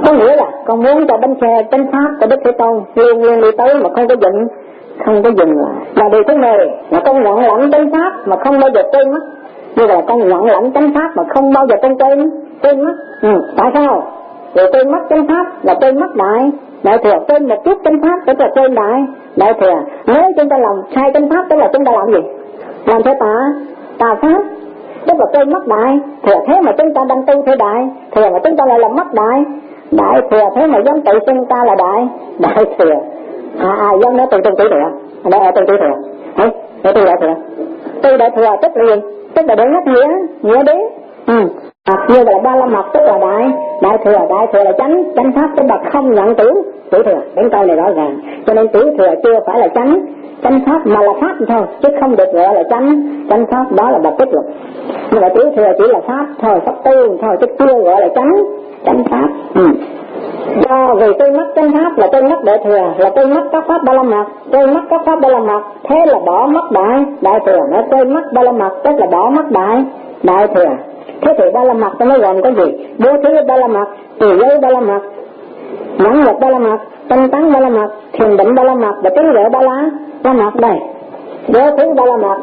Có nghĩa là con muốn cho bánh xe chánh pháp của Đức Thế Tôn luôn luôn đi tới mà không có dừng, không có dừng lại. Là điều thứ này là con nhận lãnh chánh pháp mà không bao giờ quên mất. Như là con nhận lãnh chánh pháp mà không bao giờ con quên quên mất. Ừ, tại sao? Vì quên mất chánh pháp là quên mất đại đại thừa, quên một chút chánh pháp tức là quên đại đại thừa. Nếu chúng ta làm sai chánh pháp tức là chúng ta làm gì? Làm theo tà tà pháp, tức là quên mất đại thừa. Thế mà chúng ta đang tu theo đại thừa mà chúng ta lại làm mất đại đại thừa. Thế mà dám tự xưng ta là đại đại thừa. À à dám nói từ tu tử thừa, đây là tu tử thừa. Đấy, để tu đại thừa. Tu đại thừa tức là gì? Tức là để nhắc nghĩa nghĩa đế. Ừ. À, như là ba la mật tức là đại đại thừa, đại thừa là chánh chánh pháp, tức là không nhận tiểu tiểu thừa. Đến câu này rõ ràng. Cho nên tiểu thừa chưa phải là chánh chánh pháp mà là pháp thôi, chứ không được gọi là chánh chánh pháp, đó là bậc tích luật. Nhưng mà tiểu thừa chỉ là pháp thôi, pháp tu thôi, chứ chưa gọi là chánh chánh pháp. Ừ. Do vì tôi mất chánh pháp là tôi mất đại thừa, là tôi mất các pháp ba la mật, tôi mất các pháp ba la mật, thế là bỏ mất đại đại thừa. Nó tôi mất ba la mật tức là bỏ mất đại đại thừa. Thế thì ba la mật nó gồm có gì? Bố thí ba la mật, trì giới ba la mật, nhẫn nhục ba la mật, tinh tấn ba la mật, thiền định ba la mật và trí huệ ba la ba mật. Đây bố thí ba la mật,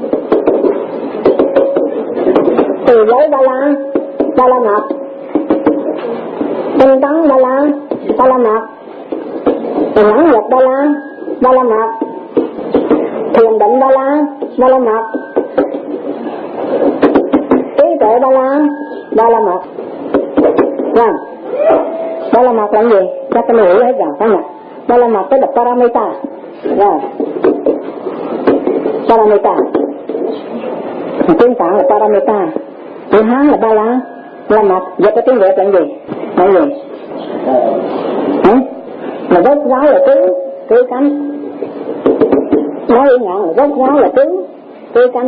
trì giới ba la ba la mật, tinh tấn ba la ba la mật, nhẫn nhục ba la ba la mật, thiền định ba la ba la mật, trí tuệ ba la ba la mật. Vâng, ba la mật là gì? Chắc cái hiểu hết rồi phải không ạ? Ba la mật tức là paramita. Rồi, paramita, tiếng Phạn là paramita, tiếng Hán là ba la la mật. Vậy cái tiếng Việt là gì? Là gì? Hả? Mà gốc giáo là cứu cứu cánh. Nói yên nhận là gốc giáo là cứu cứu cánh.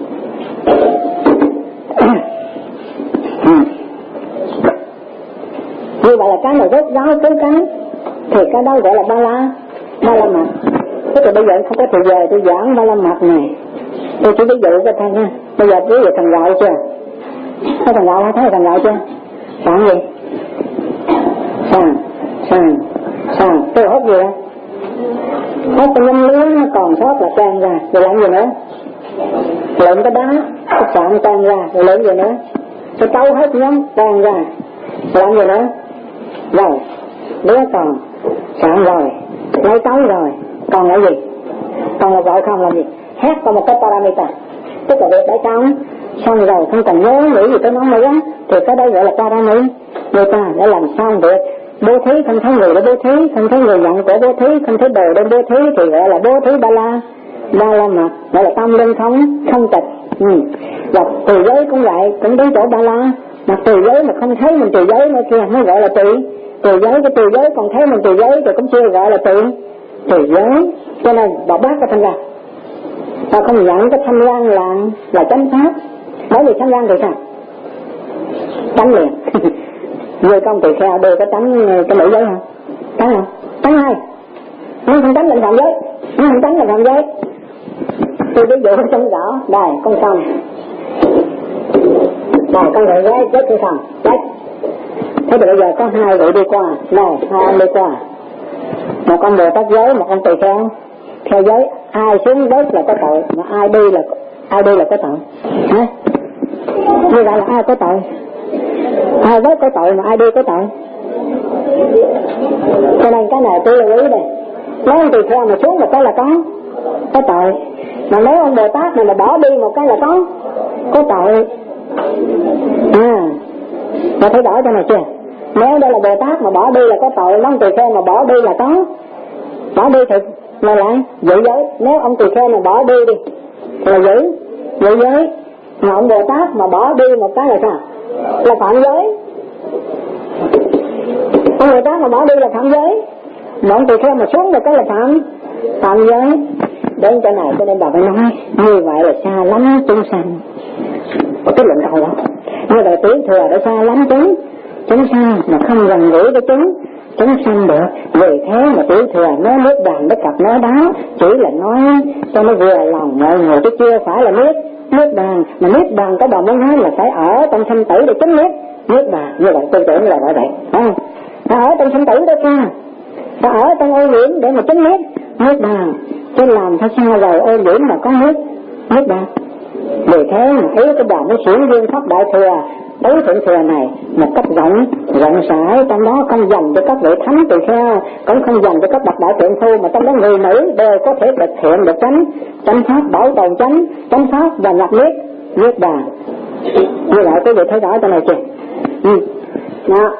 Như vậy là cái mà gốc giáo cứu cánh thì cái đó gọi là ba la ba la mật. Thế thì bây giờ không có thời giờ tôi giảng ba la mật này, tôi chỉ ví dụ cho thằng ha. Bây giờ ví dụ thằng gạo chưa? Thấy thằng gạo hay thấy thằng gạo chưa? Sẵn gì? Sàn sàn sàn tôi hốt gì đó? Hốt cái nhâm lúa nó còn sót là tan ra, rồi làm gì nữa? Lượm cái đá cái sạn tan ra, rồi lượm gì nữa? Cái trâu hết nhóm tan ra, làm gì nữa? Rồi đứa còn sạn rồi, lấy trấu rồi, còn là gì? Còn là gọi không làm gì? Hát còn một cái paramita, tức là việc đã xong xong rồi, không cần nhớ nghĩ gì tới nó nữa, thì cái đó gọi là paramita. Để làm xong việc bố thí, không thấy người để bố thí, không thấy người nhận của bố thí, không thấy đồ để bố thí thì gọi là bố thí ba la ba la mật, gọi là tâm linh không không tịch. Ừ. Và trì giới cũng vậy, cũng đến chỗ ba la mà trì giới mà không thấy mình trì giới nữa kia mới gọi là trì trì giới. Cái trì giới còn thấy mình trì giới thì cũng chưa gọi là trì trì giới. Cho nên bà bác cái thanh ra, bà không nhận cái thanh quan là là chánh pháp. Bởi vì thanh quan thì sao? Tránh liền. Người công tỳ kheo đưa cái tránh cái nữ giới không? Tránh không? Tránh hai. Nếu không tránh là phạm giới, nếu không tránh là phạm giới. Tôi ví dụ không rõ. Đây con xong, đây con người gái chết tôi xong đấy. Thế thì bây giờ có hai người đi qua, này hai ông đi qua, một con Bồ Tát giới, một con tỳ kheo theo giới. Ai xuống đất là có tội, mà ai đi là ai đi là có tội. Hả? Như vậy là ai có tội? Ai vớt có tội mà ai đi có tội. Cho nên cái này tôi lưu ý đây. Nếu ông tỳ kheo mà xuống một cái là có có tội, mà nếu ông Bồ Tát này mà bỏ đi một cái là có có tội. À, mà thấy rõ cho này chưa? Nếu đây là Bồ Tát mà bỏ đi là có tội, nếu ông tỳ kheo mà bỏ đi là có bỏ đi thì là lại giữ giới. Nếu ông tỳ kheo mà bỏ đi đi là giữ giữ giới, mà ông Bồ Tát mà bỏ đi một cái là sao? Là phạm giới. Ông Bồ Tát mà bỏ đi là phạm giới, mà ông tỳ kheo mà xuống một cái là phạm phạm giới. Đến chỗ này cho nên bà phải nói như vậy là xa lắm chúng sanh. Có cái luận cầu đó. Như vậy tiểu thừa đã xa lắm chúng chúng sanh mà không gần gũi với chúng chúng sanh được. Vì thế mà tiểu thừa nó niết bàn bất cập nói đó chỉ là nói cho nó vừa lòng mọi người, chứ chưa phải là niết niết bàn. Mà niết bàn các bạn muốn nói là phải ở trong sanh tử để chứng niết niết bàn. Như vậy tôi tưởng là vậy vậy, phải không? ta ở trong sinh tử đó cha, ta ở trong ô nhiễm để mà chứng niết niết bàn, chứ làm sao sao rồi ô nhiễm mà có niết niết bàn. Vì thế mà thấy cái đoàn mới chuyển duyên pháp đại thừa đối thượng thừa này một cách rộng rộng rãi, trong đó không dành cho các vị thánh tỳ kheo, cũng không dành cho các bậc đại trượng phu, mà trong đó người nữ đều có thể thực hiện được chánh chánh pháp, bảo tồn chánh chánh pháp và nhập niết niết bàn. Như vậy quý vị thấy rõ trong này chưa? Ừ. Đó.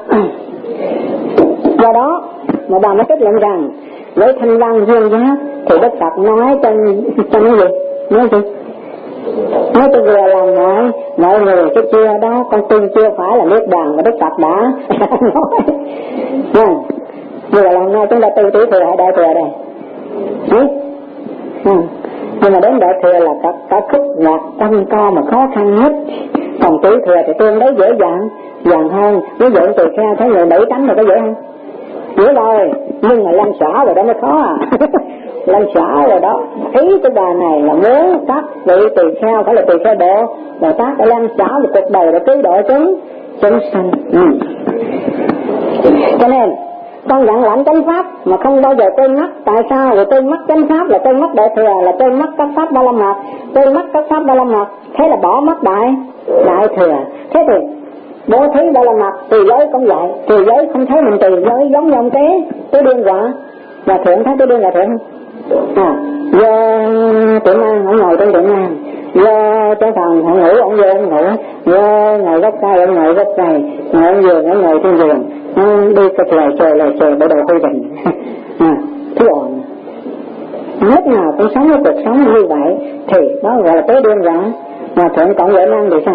Do đó mà bà mới kết luận rằng với thanh văn duyên giác thì Đức Phật nói trong trong cái gì? Nói gì? Nói tôi vừa làm mọi mọi người cái chưa đó, con tin chưa phải là niết bàn mà Đức Phật đã nói. Nha. Như là lần nay chúng ta tu tiểu thừa hay đại thừa đây? Ừ. Ừ. Nhưng mà đến đại thừa là cả, cả khúc nhạc căng co mà khó khăn nhất. Còn tiểu thừa thì tương đối dễ dàng dàng hơn. Ví dụ tỳ kheo thấy người bảy tánh rồi có dễ không? Dễ rồi, nhưng mà lăn xả rồi đó mới khó à. Lăn xả rồi đó. Ý của bà này là muốn các vị tỳ kheo phải là tỳ kheo độ, và các phải lăn xả một cuộc đời để cứu độ chúng chúng sanh. Ừ. Cho nên con dặn lãnh chánh pháp mà không bao giờ quên mất. Tại sao? Vì quên mất chánh pháp là quên mất đại thừa, là quên mất các pháp ba la mật, quên mất các pháp ba la mật, thế là bỏ mất đại đại thừa. Thế thì bố thí ba la mật, tùy giới cũng vậy, tùy giới không thấy mình tùy giới giống như ông kế tới điên quả và thượng, thấy tới điên là thượng à, do tiệm ăn ông ngồi trên tiệm ăn, do trái phòng ông ngủ ông vô ông ngủ, do ngồi gốc cây ông ngồi gốc cây, ngồi ông giường ông ngồi trên giường, ông đi cất lời trời lời trời bộ đồ quy định à, thứ ồn. Lúc nào cũng sống cái cuộc sống như vậy thì đó gọi là tới điên quả. Mà thượng cộng vệ năng thì sao?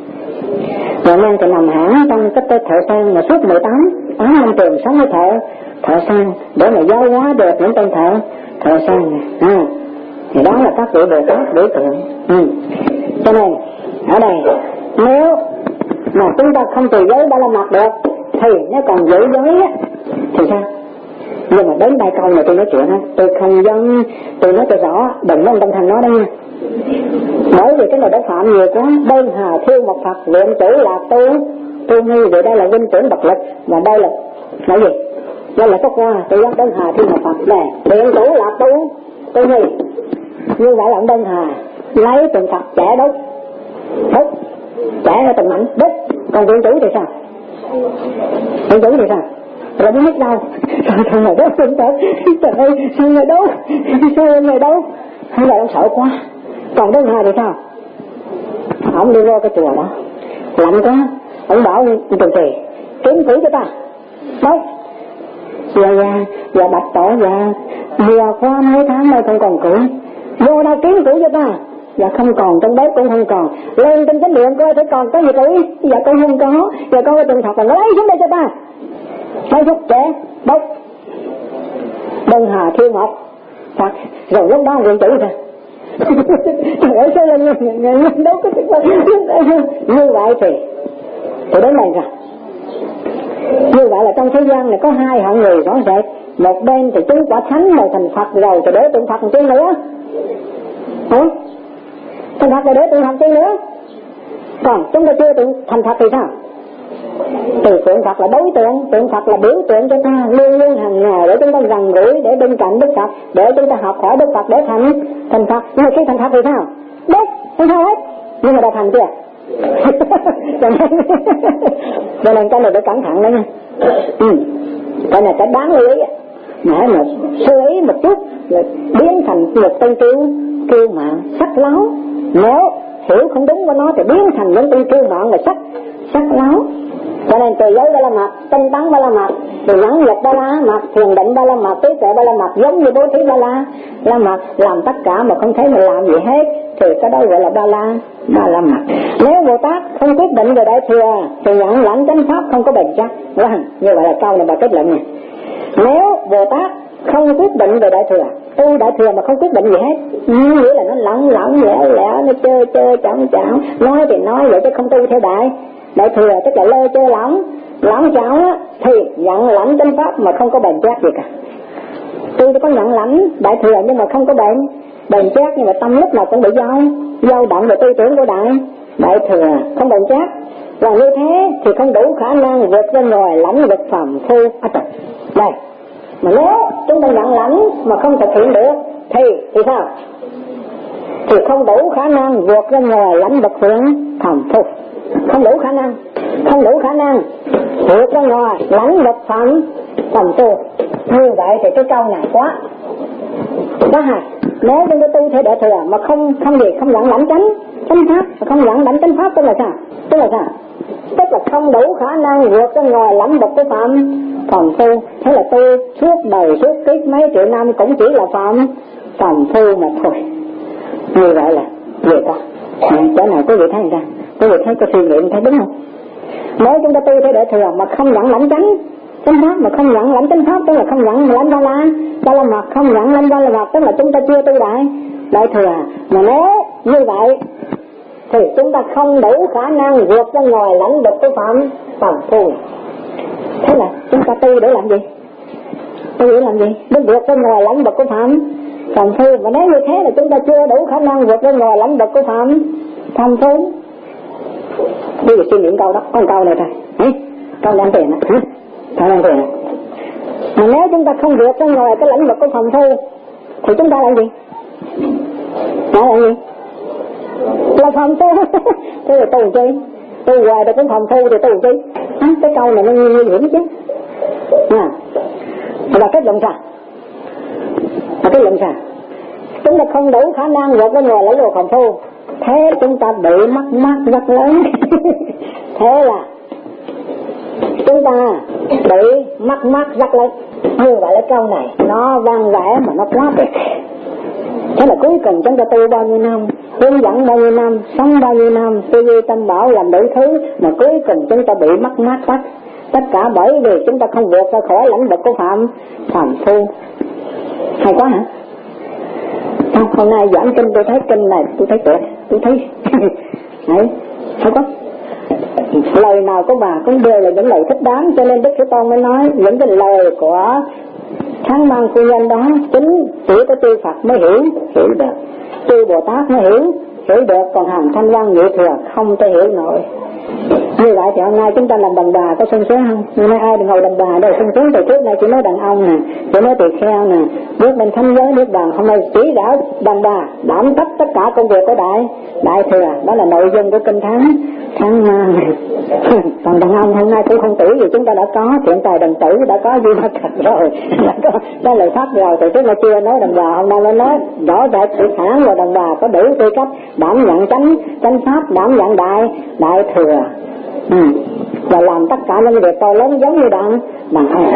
Vệ năng thì nằm hẳn trong cái thợ sang mà suốt mười tám tám năm trường sống với thợ thợ sang để mà giáo hóa được những tên thợ thợ sang này à, thì đó là các vị Bồ Tát đối tượng. Ừ. Cho nên ở đây nếu mà chúng ta không tùy giới ba la mật được thì nếu còn giữ giới á thì sao? Nhưng mà đến đây câu này tôi nói chuyện á, tôi không dám tôi nói cho rõ, đừng nói tâm thành nó đó nha. Bởi vì cái này đã phạm nhiều quá. Đơn hà thiêu một Phật, luyện chủ lạc tu tu nghi, vì đây là vinh trưởng bậc lực, và đây là là gì? Đây là có qua tôi dám đơn hà thiêu một Phật nè, luyện chủ lạc tu tu nghi. Như vậy là ông đơn hà lấy từng Phật trẻ đốt đốt trẻ ra từng mảnh đốt. Còn luyện chủ thì sao? Luyện chủ thì sao? Rồi nó hết đâu. Thằng này đốt tinh tật. Trời ơi, sao người đốt? Sao người đốt? Hay là ông sợ quá? Còn đơn hà thì sao? Ông đi vô cái chùa đó lạnh quá, ông bảo trụ trì kiếm cử cho ta đâu. Dạ dạ dạ bạch tổ dạ vừa qua mấy tháng nay không còn cử, vô đâu kiếm cử cho ta. Dạ không còn, trong bếp cũng không còn. Lên trên chánh điện coi phải còn có gì cử. Dạ con không có. Dạ con có từng Phật là lấy xuống đây cho ta. Lấy chút trẻ bốc đơn hà thiêu một Phật. Rồi lúc đó nguyện chủ ra trời ơi sao là người đâu có thể như vậy thì thì đến này rồi. Như vậy là trong thế gian này có hai hạng người rõ rệt. Một bên thì chúng quả thánh rồi thành Phật rồi thì để tượng Phật một chút nữa. Hả? Thành Phật rồi để tượng Phật chút nữa. Còn chúng ta chưa tượng thành Phật thì sao? Thì tượng Phật là đối tượng, tượng Phật là biểu tượng cho ta luôn luôn hàng ngày để chúng ta gần gũi, để bên cạnh Đức Phật, để chúng ta học hỏi Đức Phật để thành thành Phật. Nhưng mà khi thành Phật thì sao? Đấy, không sao hết. Nhưng mà đã thành chưa? Cho nên cái này phải cẩn thận đấy nha. Ừ. Cái này phải đáng lưu ý. Để mà sơ ý một chút rồi biến thành một tên kêu kêu mạng sắc láo. Nếu hiểu không đúng của nó thì biến thành những tên kêu mạng là sắc sắc láo. Cho nên từ giới ba la mật, tinh tấn ba la mật, từ nhẫn lực ba la mật, thiền định ba la mật, trí tuệ ba la mật, giống như bố thí ba la la mật, làm tất cả mà không thấy mình làm gì hết thì cái đó gọi là ba la ba la mật. Nếu Bồ Tát không quyết định về đại thừa thì nhận lãnh chánh pháp không có bền chắc. Vâng, như vậy là câu này bà kết luận này. Nếu Bồ Tát không quyết định về đại thừa, tu đại thừa mà không quyết định gì hết, nghĩa là nó lỏng lỏng lẻo lẻo, nó chơi chơi chỏng chỏng, nói thì nói vậy chứ không tu theo đại đại thừa, tức là lơ chơi lỏng lỏng chỏng á, thì nhận lãnh chánh pháp mà không có bền chắc gì cả. Tôi có nhận lãnh đại thừa nhưng mà không có bền bền chắc, nhưng mà tâm lúc nào cũng bị dao dao động về tư tưởng của đại đại thừa không bền chắc. Và như thế thì không đủ khả năng vượt ra ngoài lãnh vực phàm phu. À trời, đây, mà nếu chúng ta nhận lãnh mà không thực hiện được thì thì sao? Thì không đủ khả năng vượt ra ngoài lãnh vực phàm phu. Không đủ khả năng, không đủ khả năng vượt ra ngoài lãnh vực phàm phàm phu. Như vậy thì cái câu này quá quá hài. Nếu chúng ta tu theo Đại Thừa mà không không gì không nhận lãnh chánh chánh pháp, mà không nhận lãnh chánh pháp tức là sao? Tức là sao? Tức là không đủ khả năng vượt ra ngoài lãnh vực của phạm phàm phu. Thế là tu suốt đời suốt kiếp mấy triệu năm cũng chỉ là phạm phàm phu mà thôi. Như vậy là về ta. Chỗ này quý vị thấy ra, quý vị thấy có suy nghiệm thấy đúng không? Nếu chúng ta tu theo Đại Thừa mà không nhận lãnh chánh chánh pháp, mà không nhận lãnh chánh pháp tức là không nhận lãnh ba la ba la mật, không nhận lãnh ba la mật tức là chúng ta chưa tu đại Đại Thừa. Mà nếu như vậy thì chúng ta không đủ khả năng vượt ra ngoài lãnh vực của phạm phàm phu. Thế là chúng ta tu để làm gì? Tu để làm gì? Để vượt ra ngoài lãnh vực của phạm phàm phu. Mà nếu như thế là chúng ta chưa đủ khả năng vượt ra ngoài lãnh vực của phạm phàm phu. Bây giờ suy nghĩ câu đó, có một câu này thôi. Hả? Câu đáng tiền đó. Hả? Câu đáng tiền đó. Mà nếu chúng ta không vượt ra ngoài cái lãnh vực của phàm phu thì chúng ta làm gì? Nói là gì? Là phàm phu. Thế là tu chi? Tu hoài được cũng phàm phu thì tu chi? À, cái câu này nó nguy hiểm chứ. À, và kết luận sao? Và kết luận sao? Chúng ta không đủ khả năng vượt ra ngoài lãnh vực phàm phu. Thế chúng ta bị mắc mắc rất lớn. Thế là chúng ta bị mắc mắc rất lớn. Như vậy là câu này nó vang vẽ mà nó quá tuyệt. Thế là cuối cùng chúng ta tu bao nhiêu năm, hướng dẫn bao nhiêu năm, sống bao nhiêu năm, tư duy tâm bảo làm đủ thứ, mà cuối cùng chúng ta bị mắc mắc tất tất cả bởi vì chúng ta không vượt ra khỏi lãnh vực của phạm phàm phu. Hay quá hả? Không, hôm nay giảng kinh tôi thấy kinh này tôi thấy tuyệt, tôi thấy đấy, hay quá. Lời nào của bà cũng đều là những lời thích đáng, cho nên Đức Thế Tôn mới nói những cái lời của Tháng Mang Phu Nhân đó chính chỉ có chư Phật mới hiểu hiểu được, chư Bồ Tát mới hiểu hiểu được, còn hàng Thanh Văn Nhị Thừa không thể hiểu nổi. Như vậy thì hôm nay chúng ta làm đàn bà có sung sướng không? Hôm nay ai được ngồi đàn bà đâu sung sướng. Từ trước nay chỉ nói đàn ông nè, chỉ nói tỳ kheo nè, bước lên thánh giới nước bàn. Hôm nay chỉ đã đàn bà đảm tất tất cả công việc của đại đại thừa. Đó là nội dung của kinh tháng tháng này. Còn đàn ông hôm nay cũng không tử vì chúng ta đã có thiện tài đồng tử, đã có duy ma thật rồi, đã có đã lời pháp rồi. Từ trước nay chưa nói đàn bà, hôm nay mới nói rõ rệt sự thẳng và đàn bà có đủ tư cách đảm nhận chánh chánh pháp, đảm nhận đại đại thừa. Ừ. Và làm tất cả những việc to lớn giống như đàn đàn ông.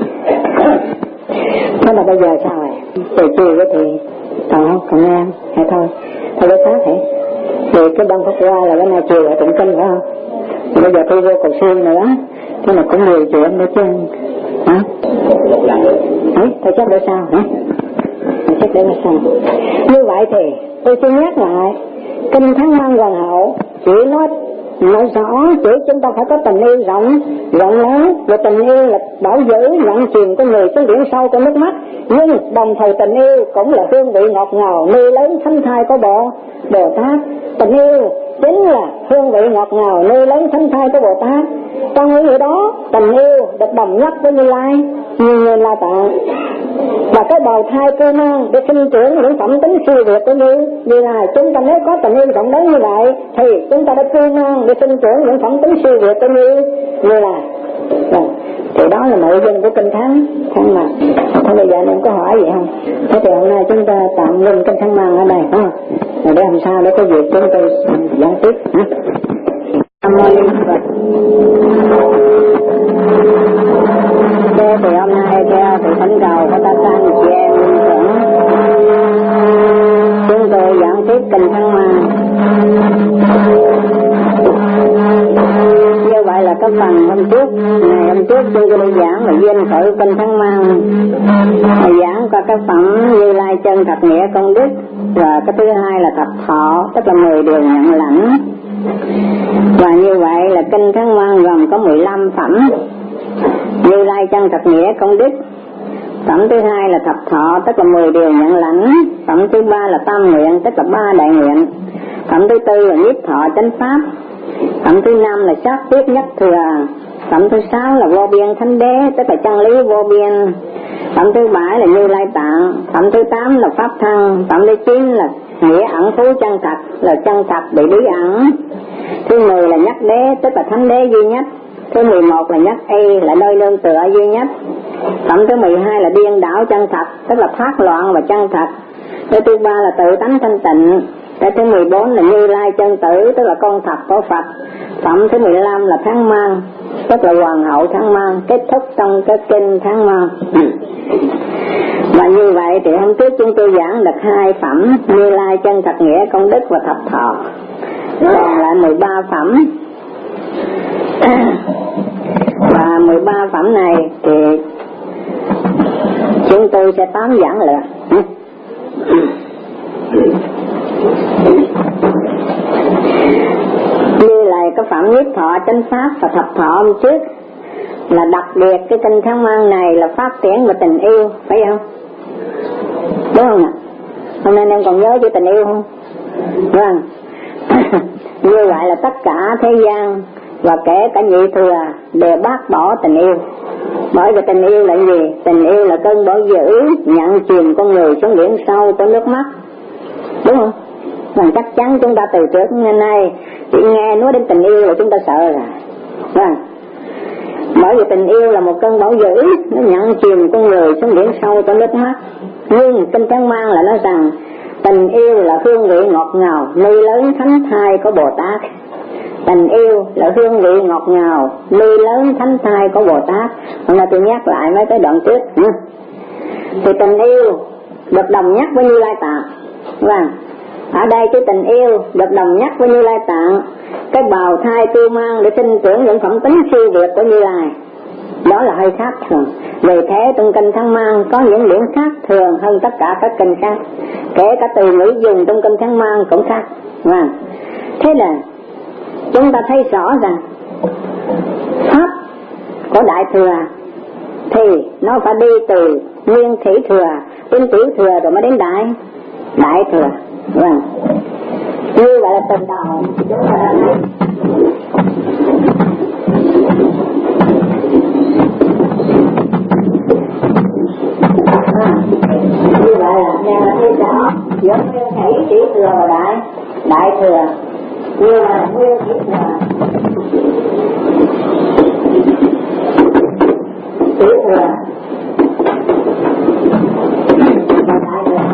Thế là bây giờ sao rồi? Từ chiều thì còn không còn nghe hay thôi thôi cái khác hả? Vì cái băng pháp qua là cái này chiều là tụng kinh phải không? Thì bây giờ tôi vô cầu siêu nữa, thế là cũng nhiều chuyện nữa chứ. Hả? Hả? Tôi chắc để sao hả? Tôi chắc để sao? Như vậy thì tôi xin nhắc lại kinh Tháng Mang Hoàng Hậu chỉ nói nói rõ chỉ chúng ta phải có tình yêu rộng rộng lớn, và tình yêu là bảo giữ nhận truyền của người xuống biển sâu của nước mắt, nhưng đồng thời tình yêu cũng là hương vị ngọt ngào nuôi lớn thánh thai của Bồ Bồ Tát. Tình yêu chính là hương vị ngọt ngào nuôi lớn thánh thai của Bồ Tát. Trong những người đó tình yêu được đồng nhất với Như Lai như Như La Tạng, và cái bào thai cơ năng để sinh trưởng những phẩm tính siêu việt của Như Như Lai. Chúng ta nếu có tình yêu rộng lớn như vậy thì chúng ta đã cơ năng để sinh trưởng những phẩm tính siêu việt của Như Như Lai. Rồi, thì đó là nội dung của kinh Tháng Tháng Mang. Thôi bây giờ em có hỏi gì không? Thế thì hôm nay chúng ta tạm ngưng kinh Tháng Mang ở đây, ha? Rồi để làm sao để có việc chúng tôi giảng tiếp, ha? Nam mô Di Đà Phật. Thế thì hôm nay theo sự thỉnh cầu của tất cả anh chị em chúng tôi giảng tiếp kinh Tháng Mang. Như vậy là cái phần hôm trước, ngày hôm trước chúng tôi đi giảng là duyên khởi kinh Tháng Mang, giảng qua cái phẩm Như Lai chân thật nghĩa công đức, và cái thứ hai là thập thọ, tức là mười điều nhận lãnh. Và như vậy là kinh Tháng Mang gồm có mười lăm phẩm Như Lai chân thật nghĩa công đức. Phẩm thứ hai là thập thọ, tức là mười điều nhận lãnh. Phẩm thứ ba là tam nguyện, tức là ba đại nguyện. Phẩm thứ tư là nhiếp thọ chánh pháp. Phẩm thứ năm là xác quyết nhất thừa. Phẩm thứ sáu là vô biên thánh đế, tức là chân lý vô biên. Phẩm thứ bảy là Như Lai Tạng. Phẩm thứ tám là pháp thân. Phẩm thứ chín là nghĩa ẩn thú chân thật, là chân thật bị bí ẩn. Thứ mười là nhất đế, tức là thánh đế duy nhất. Thứ mười một là nhất y, là nơi nương tựa duy nhất. Phẩm thứ mười hai là điên đảo chân thật, tức là thoát loạn và chân thật. Cái thứ ba là tự tánh thanh tịnh. Cái thứ mười bốn là Như Lai chân tử, tức là con thật của Phật. Phẩm thứ mười lăm là Tháng Mang, tức là hoàng hậu Tháng Mang, kết thúc trong cái kinh Tháng Mang. Và như vậy thì hôm trước chúng tôi giảng được hai phẩm, Như Lai chân thật nghĩa công đức và thập thọ, còn lại mười ba phẩm. Và mười ba phẩm này thì chúng tôi sẽ tám giảng lượt. Như là cái phẩm nhiếp thọ, chánh pháp và thập thọ hôm trước là đặc biệt cái kinh Tháng Mang này là phát triển về tình yêu, phải không? Đúng không ạ? Hôm nay em còn nhớ chữ tình yêu không? Vâng. Như vậy là tất cả thế gian và kể cả nhị thừa đều bác bỏ tình yêu. Bởi vì tình yêu là gì? Tình yêu là cơn bão dữ nhận chìm con người xuống biển sâu của nước mắt. Đúng không? Và chắc chắn chúng ta từ trước đến nay chỉ nghe nói đến tình yêu là chúng ta sợ rồi. Vâng. Bởi vì tình yêu là một cơn bão dữ, nó nhận chìm con người xuống biển sâu của nước mắt. Nhưng kinh Tháng Mang là nói rằng tình yêu là hương vị ngọt ngào, nuôi lớn thánh thai của Bồ Tát. Tình yêu là hương vị ngọt ngào, nuôi lớn thánh thai của Bồ Tát. Hôm nay tôi nhắc lại mấy cái đoạn trước. Thì tình yêu được đồng nhắc với Như Lai Tạng. Vâng. Ở đây cái tình yêu được đồng nhắc với Như Lai Tạng, cái bào thai cưu mang để tin tưởng những phẩm tính siêu việt của Như Lai. Đó là hơi khác thường. Vì thế trong kinh Tháng Mang có những điểm khác thường hơn tất cả các kinh khác. Kể cả từ ngữ dùng trong kinh Tháng Mang cũng khác. Vâng. Thế là chúng ta thấy rõ rằng pháp của Đại Thừa thì nó phải đi từ Nguyên Thủy Thừa đến Tiểu Thừa rồi mới đến Đại Đại Thừa. Vâng. Như vậy là từ đầu chúng ta đã thấy như vậy là nghe là thấy rõ giữa Nguyên Thủy Tiểu Thừa và Đại Đại Thừa. Như là Nguyên Thủy Thừa Tiểu Thừa và Đại Thừa.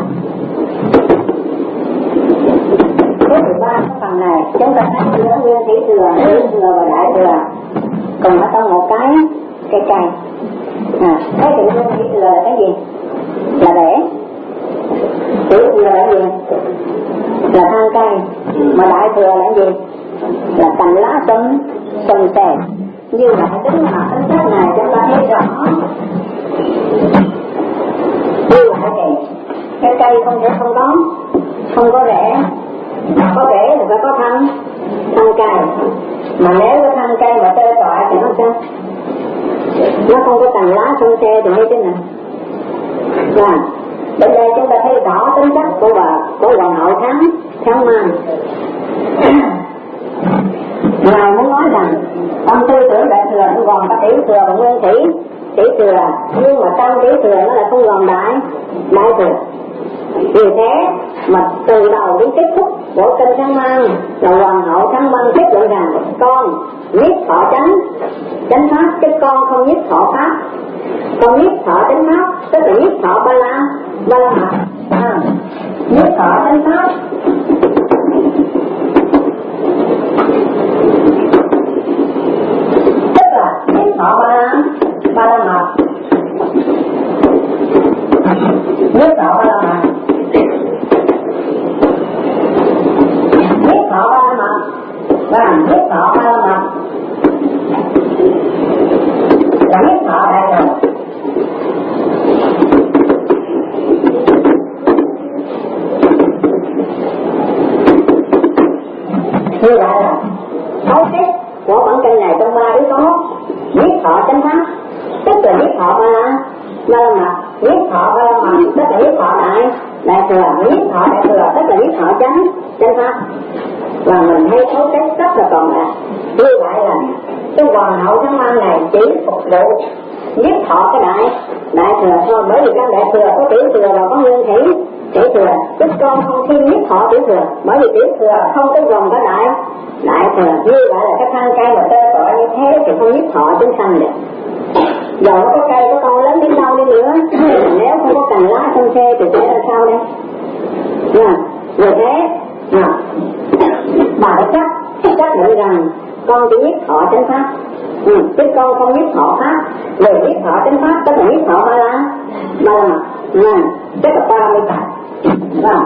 Cái thứ ba phần này chúng ta thấy giữa Nguyên Thủy Thừa, Tiểu Thừa và Đại Thừa còn ở trong một cái cây cây. À, cái tự Nguyên Thủy Thừa là cái gì? Là rễ. Tiểu Thừa là gì? Là thân cây. Mà Đại Thừa là gì? Là cành lá xum xum xè. Như vậy tính mặt tính chất này chúng ta thấy rõ. Như vậy thì cái cây không thể không có, không có rễ. Có rễ thì phải có thân, thân cây. Mà nếu cái thân cây mà tê tọa thì nó sao? Nó không có cành lá xum xè thì như thế nào? Và đến đây chúng ta thấy rõ tính chất của bà của hoàng hậu Tháng Tháng Mang. Ngài muốn nói rằng tâm tư tưởng Đại Thừa nó gồm các Tiểu Thừa và Nguyên Thủy Tiểu Thừa, nhưng mà trong Tiểu Thừa nó là không gồm Đại Đại Thừa. Vì thế mà từ đầu đến kết thúc của kinh Tháng Mang là hoàng hậu Tháng Mang kết luận rằng con nhiếp thọ chánh chánh pháp, chứ con không nhiếp thọ pháp. Con nhiếp thọ chánh pháp tức là nhiếp thọ ba la ba la mật. À, nhiếp thọ chánh pháp tức là nhiếp thọ ba la ba la mật. Nhiếp thọ ba la mật, nhiếp thọ ba la mật và nhiếp thọ ba la mật là nhiếp thọ Đại Thừa. Như vậy là cấu kết của bản kinh này trong ba yếu tố: nhiếp thọ chánh pháp tức là nhiếp thọ ba la ba la mật, nhiếp thọ ba la mật tức là nhiếp thọ đại đại thừa, nhiếp thọ Đại Thừa tức là nhiếp thọ chánh chánh pháp. và mình thấy thấu cách rất là còn đạt. Như vậy là cái hoàng hậu tháng năm này chỉ phục vụ nhất thọ cái đại đại thừa thôi, bởi vì các đại thừa có tiểu thừa và có nguyên thủy tiểu thừa, chúng con không thêm nhất thọ tiểu thừa, bởi vì tiểu thừa không có gồm cái đại đại thừa. Như vậy là cái thân cây mà tơ tọi như thế thì không nhất thọ chúng sanh được. Giờ nó có cây có con lớn đến đâu đi nữa, nếu không có cành lá trong xe thì sẽ làm sao đây? Nha, vì thế, nha, bà đã chắc chắc định rằng con chỉ nhất thọ chánh pháp, ừ, chứ con không nhất thọ pháp. Về nhất thọ chánh pháp tức là nhất thọ ba la, ba la mật, nha, tức là ba mươi bảy, vâng.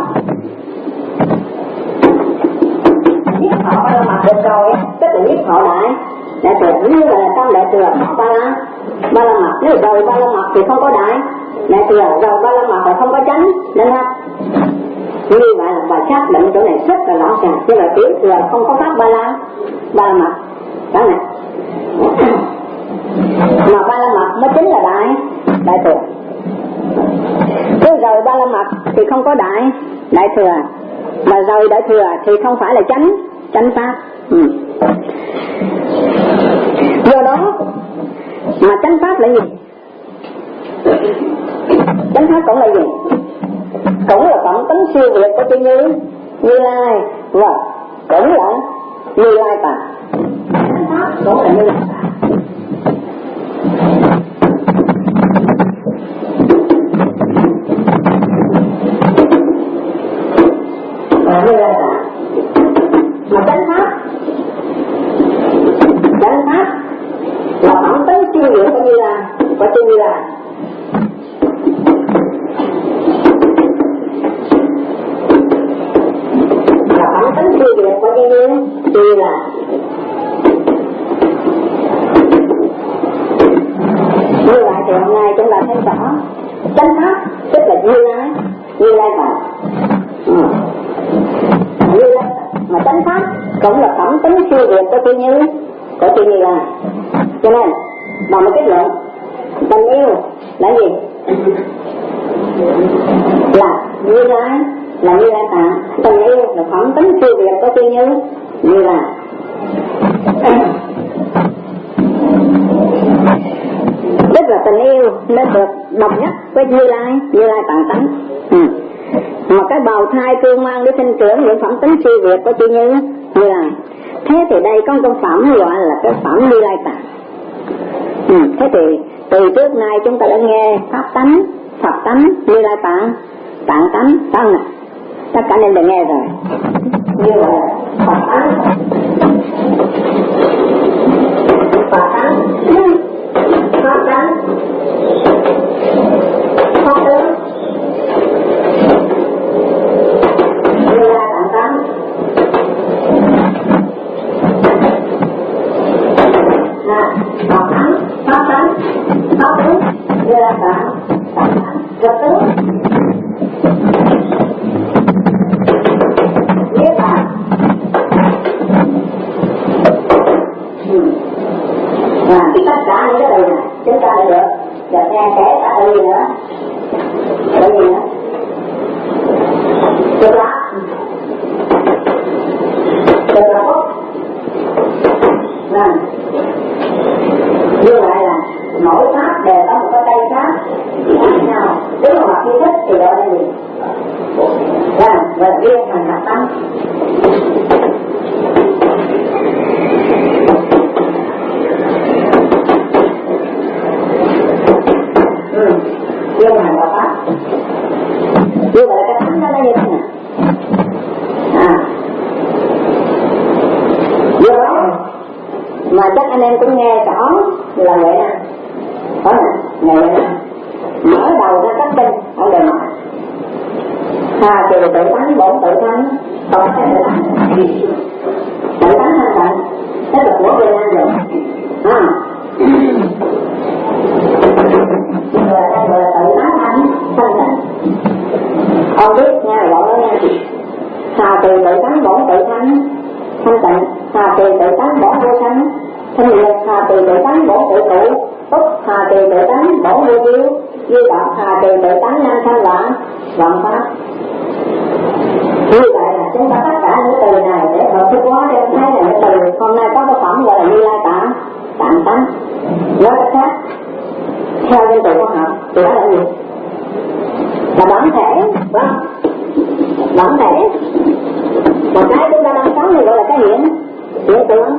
Nhất thọ ba la mật được rồi, tức là nhất thọ đại. Đại thừa như là trong đại thừa có ba la, ba la mật, nếu rồi ba la mật thì không có đại, đại thừa rồi ba la mật là không có chánh, nên ha. Như vậy là bà xác định chỗ này rất là rõ ràng, chứ là tiểu thừa không có pháp ba la, ba la mật, đó này. Mà ba la mật mới chính là đại, đại thừa. Chứ rồi ba la mật thì không có đại, đại thừa, mà rồi đại thừa thì không phải là chánh, chánh pháp. Ừ. Do đó mà chánh pháp là gì? Chánh pháp cũng là gì? Cũng là tổng tính siêu việt của chư Như, Như Lai, và cũng là Như Lai Tạng. Chánh pháp cũng là Như Lai Tạng. Và Như Lai Tạng. Mà chánh pháp, chánh pháp là tổng tính siêu việt của Như Lai, của chư Như Lai. Tính siêu việt của chư Như Như Lai. Như vậy thì hôm nay chúng ta thấy rõ chánh pháp tức là Như Lai, Như Lai Tạng. Ừ. Như Lai mà chánh pháp cũng là tổng tính siêu việt của chư Như, của chư Như Lai. Cho nên bằng một kết luận tình yêu là gì? Là Như Lai, là Như Lai Tạng. Tình yêu là phẩm tính siêu việt của chư Như Như Lai. Tức là tình yêu nó được đồng nhất với Như Lai, Như Lai Tạng tánh. Ừ. Mà cái bào thai cương mang để sinh trưởng những phẩm tính siêu việt của chư Như Như Lai. Thế thì đây có công phẩm gọi là cái phẩm Như Lai Tạng. Ừ. Thế thì từ trước nay chúng ta đã nghe pháp tánh, Phật tánh, Như Lai Tạng, Tạng tánh, phải không ạ? Tất cả nên đều nghe rồi. Như vậy là Phật tánh, Phật tánh, Pháp tánh, Pháp tướng, Như Lai Tạng tánh. À, Phật tánh, Pháp tánh, Pháp tướng, Như Lai Tạng, Tạng tánh, Pháp tướng. Biết à? Ừ. Và tất cả những cái từ này chúng ta đã được được nghe kể cả từ gì nữa? Từ gì nữa? Từ lá, từ lá phúc. Vâng. Như vậy là mỗi pháp đều có một cái cây pháp khác nhau. Nếu mà mặc thích thì gọi là gì? Vâng, và riêng thành hạt tâm. Ừ, riêng thành hạt pháp. Như vậy là cái thánh đó nó như thế nào? À, do đó mà chắc anh em cũng nghe rõ là vậy nè, có nè, vậy nè, mở đầu ra các kinh ở đời mặt. Tha trừ tự tánh, bổn tự tánh, không phải tự tánh. Tự tánh thanh tịnh, tức là của Việt Nam rồi. À, người ta gọi là tự tánh thanh, thanh tịnh. Ông biết nha, gọi nó nha. Tha trừ tự tánh, bổn tự tánh, thanh tịnh. Tha trừ tự tánh, bổn vô sanh, thanh liệt. Tha trừ tự tánh, bổn tự trụ, túc. Tha trừ tự tánh, bổn vô diêu, duy đạo. Tha trừ tự tánh, năng sanh loạn, vọng pháp. Như vậy là chúng ta tất cả những từ này để hợp thức hóa để thấy là những từ hôm nay có tác phẩm gọi là Như Lai Tạng Tạng Tánh. Nói cách khác, theo danh từ khoa học thì đó là gì? Là bản thể, đúng không? Bản thể. Một cái chúng ta đang sống thì gọi là cái hiện, hiện tượng.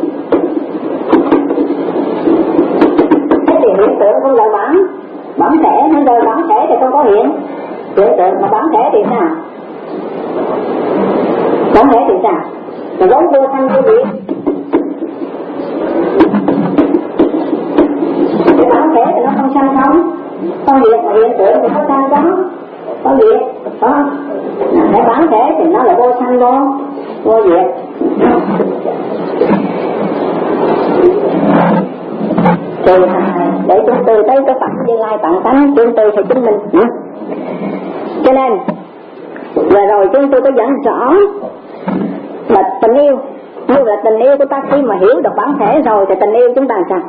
Thế thì hiện tượng không gọi bản, bản thể, nên rồi bản thể thì không có hiện, hiện tượng. Mà bản thể thì sao? Bản thể thì sao? Là vốn vô sanh vô diệt. Cái bản thể thì nó không sanh không, không diệt, mà hiện tượng thì có sanh có, có diệt, phải không? Cái bản thể thì nó là vô sanh vô, vô diệt. Thì để chúng tôi tới cái phẩm Như Lai Tạng Tánh, chúng tôi phải chứng minh. Cho nên vừa rồi chúng tôi có dẫn rõ là tình yêu, như là tình yêu của ta khi mà hiểu được bản thể rồi thì tình yêu chúng ta sao?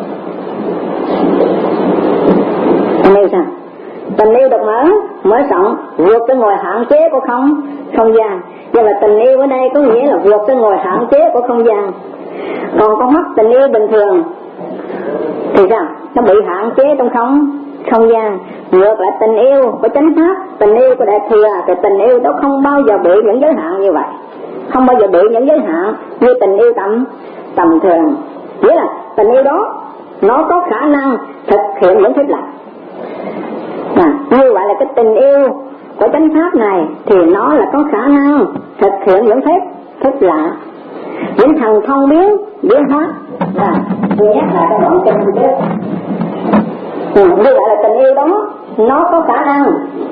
Tình yêu sao? Tình yêu được mở, mở rộng, vượt cái ngồi hạn chế của không, không gian. Nhưng mà tình yêu ở đây có nghĩa là vượt cái ngồi hạn chế của không gian. Còn con mắt tình yêu bình thường thì sao? Nó bị hạn chế trong không, không gian. Ngược lại tình yêu của chánh pháp, tình yêu của đại thừa, thì tình yêu đó không bao giờ bị những giới hạn như vậy, không bao giờ bị những giới hạn như tình yêu tầm tầm thường. Nghĩa là tình yêu đó nó có khả năng thực hiện những phép lạ. À, như vậy là cái tình yêu của chánh pháp này thì nó là có khả năng thực hiện những phép phép lạ, những thần thông biến biến hóa. À, tôi nhắc lại cái đoạn kinh trước. Ừ, như vậy là tình yêu đó nó có khả năng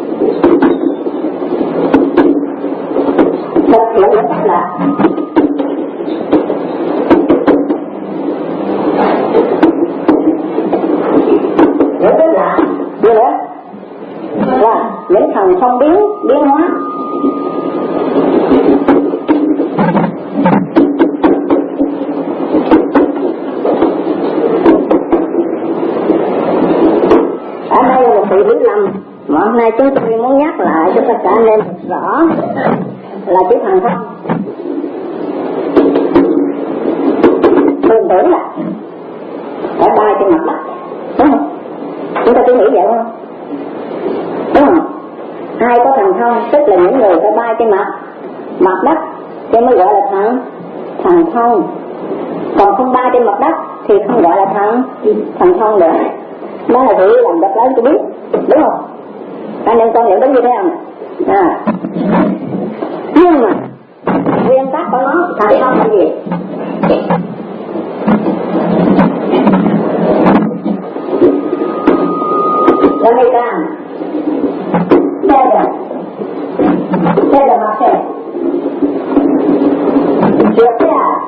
thực hiện những phép lạ. Những phép lạ như nữa là những thần thông biến biến hóa. Ở đây là một sự hiểu lầm mà hôm nay chúng tôi muốn nhắc lại cho tất cả anh em rõ là chữ thần thông. Tôi tưởng là phải bay trên mặt đất, đúng không? Chúng ta cứ nghĩ vậy không? Đúng không? Ai có thần thông tức là những người phải bay trên mặt mặt đất thì mới gọi là thần thần thông. Còn không bay trên mặt đất thì không gọi là thần thần thông nữa. Đó là sự làm rất lớn tôi biết, đúng không? Anh em con nhận đúng như thế không? À. Nhưng mà nguyên tắc của nó thần thông là gì? Là ngày càng xe là xe là mặt xe trượt xe à?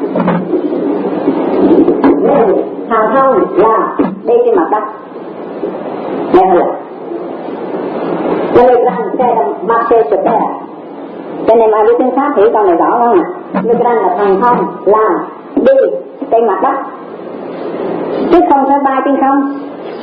Nên thần thông là đi trên mặt đất. Nghe không ạ? Là ngày càng xe là mặt xe trượt xe à? Cho nên ai biết tiếng Pháp hiểu câu này rõ không ạ? Ngày càng là thần thông là đi trên mặt đất, chứ không phải bay trên không.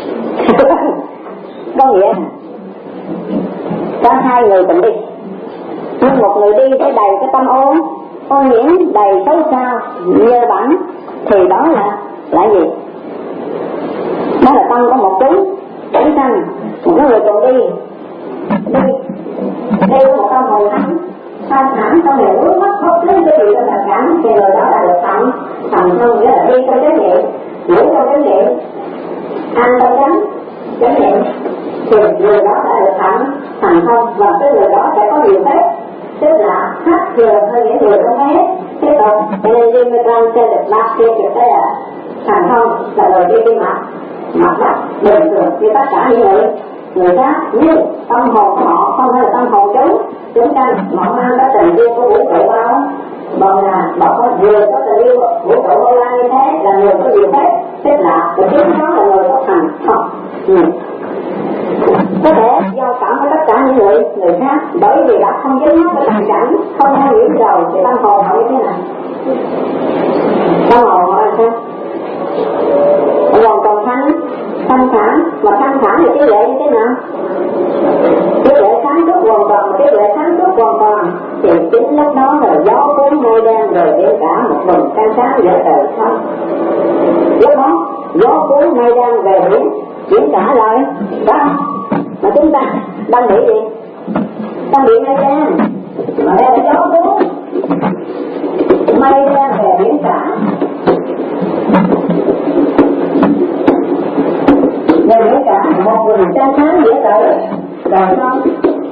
Có nghĩa có hai người cùng đi, nhưng một người đi thấy đầy cái tâm ô ô nhiễm, đầy xấu xa nhơ bẩn, thì đó là là gì? Đó là tâm của một chúng chúng sanh. Một người cùng đi đi đi một tâm hồn thánh thanh thản, không hề muốn mất mất lấy cái gì trong tình cảm, thì người đó là được thành thành thông. Nghĩa là đi trong chánh niệm, ngủ trong chánh niệm, ăn trong chánh chánh niệm, thì người đó đã được thành thành thông. Và cái người đó sẽ có nhiều phép, tức là khác thường hơn những người không hết. Thế còn cho nên đi với con sẽ được bác kia trực tế là thành thông, là người đi đi mặt mặt đất bình thường như tất cả những người người khác. Nhưng tâm hồn họ không phải là tâm hồn chúng chúng ta mong mang cái tình yêu của vũ trụ bao bọn là bọn có vừa có tình yêu vũ trụ bao la như thế là người có nhiều phép tức là cái chính đó là người có thành không. Ừ. Có thể do cảm với tất cả những người người khác, bởi vì đã không dính mắc cái tình cảnh, không hay nhiễm rồi thì tâm hồn họ như thế nào? Tâm hồn họ là sao? Còn còn thanh thanh thản, mà thanh thản là trí tuệ như thế nào? Trí tuệ sáng suốt hoàn toàn, trí tuệ sáng suốt hoàn toàn thì chính lúc đó là gió cuốn mây đen rồi biển cả một vùng trăng sáng giữa trời không. Lúc đó gió cuốn mây đen về biển, biển cả lại, phải không? Mà chúng ta đang bị gì? Đang bị mây đen, mà đây là gió cuốn mây đen về biển cả. Về biển cả một vùng trăng sáng giữa trời rồi không?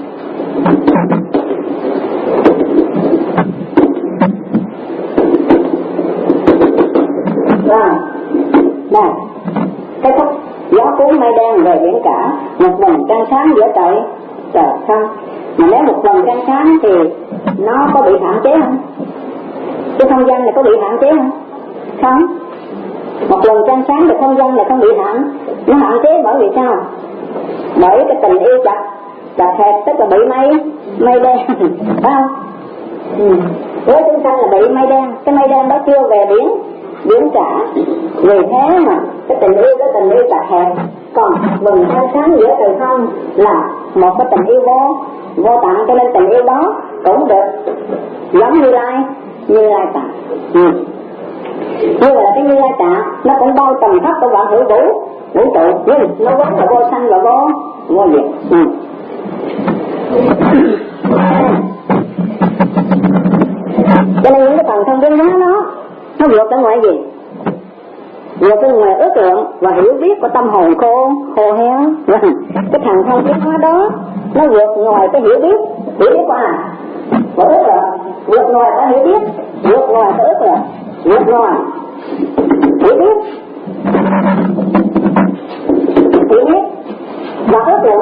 Rồi, đây, cái khúc gió cuốn mây đen về biển cả, một vầng trăng sáng giữa trời trời không. Mà nếu một vầng trăng sáng thì nó có bị hạn chế không? Cái không gian này có bị hạn chế không? Không. Một vầng trăng sáng thì không gian này không bị hạn. Nó hạn chế bởi vì sao? Bởi cái tình yêu chặt chặt hẹp, tức là bị mây mây đen, phải không? Ừ. Với chúng sanh là bị mây đen, cái mây đen đó chưa về biển biển cả, vì thế mà cái tình yêu đó tình yêu chặt hẹp. Còn vầng trăng sáng giữa trời không là một cái tình yêu vô vô tận, cho nên tình yêu đó cũng được giống như lai như lai tạng. Ừ. Như là cái như lai tạng nó cũng bao trùm khắp của vạn hữu vũ vũ trụ, nhưng nó vẫn là vô sanh và vô vô diệt. Ừ. Cho nên những cái phần thông biến hóa nó nó vượt ra ngoài gì? Vượt ra ngoài ước lượng và hiểu biết của tâm hồn khô khô héo. Cái thằng thông biến hóa đó nó vượt ngoài cái hiểu biết, hiểu biết qua và ước lượng, vượt ngoài cái hiểu biết, vượt ngoài cái ước lượng, vượt ngoài hiểu biết, hiểu biết và ước lượng.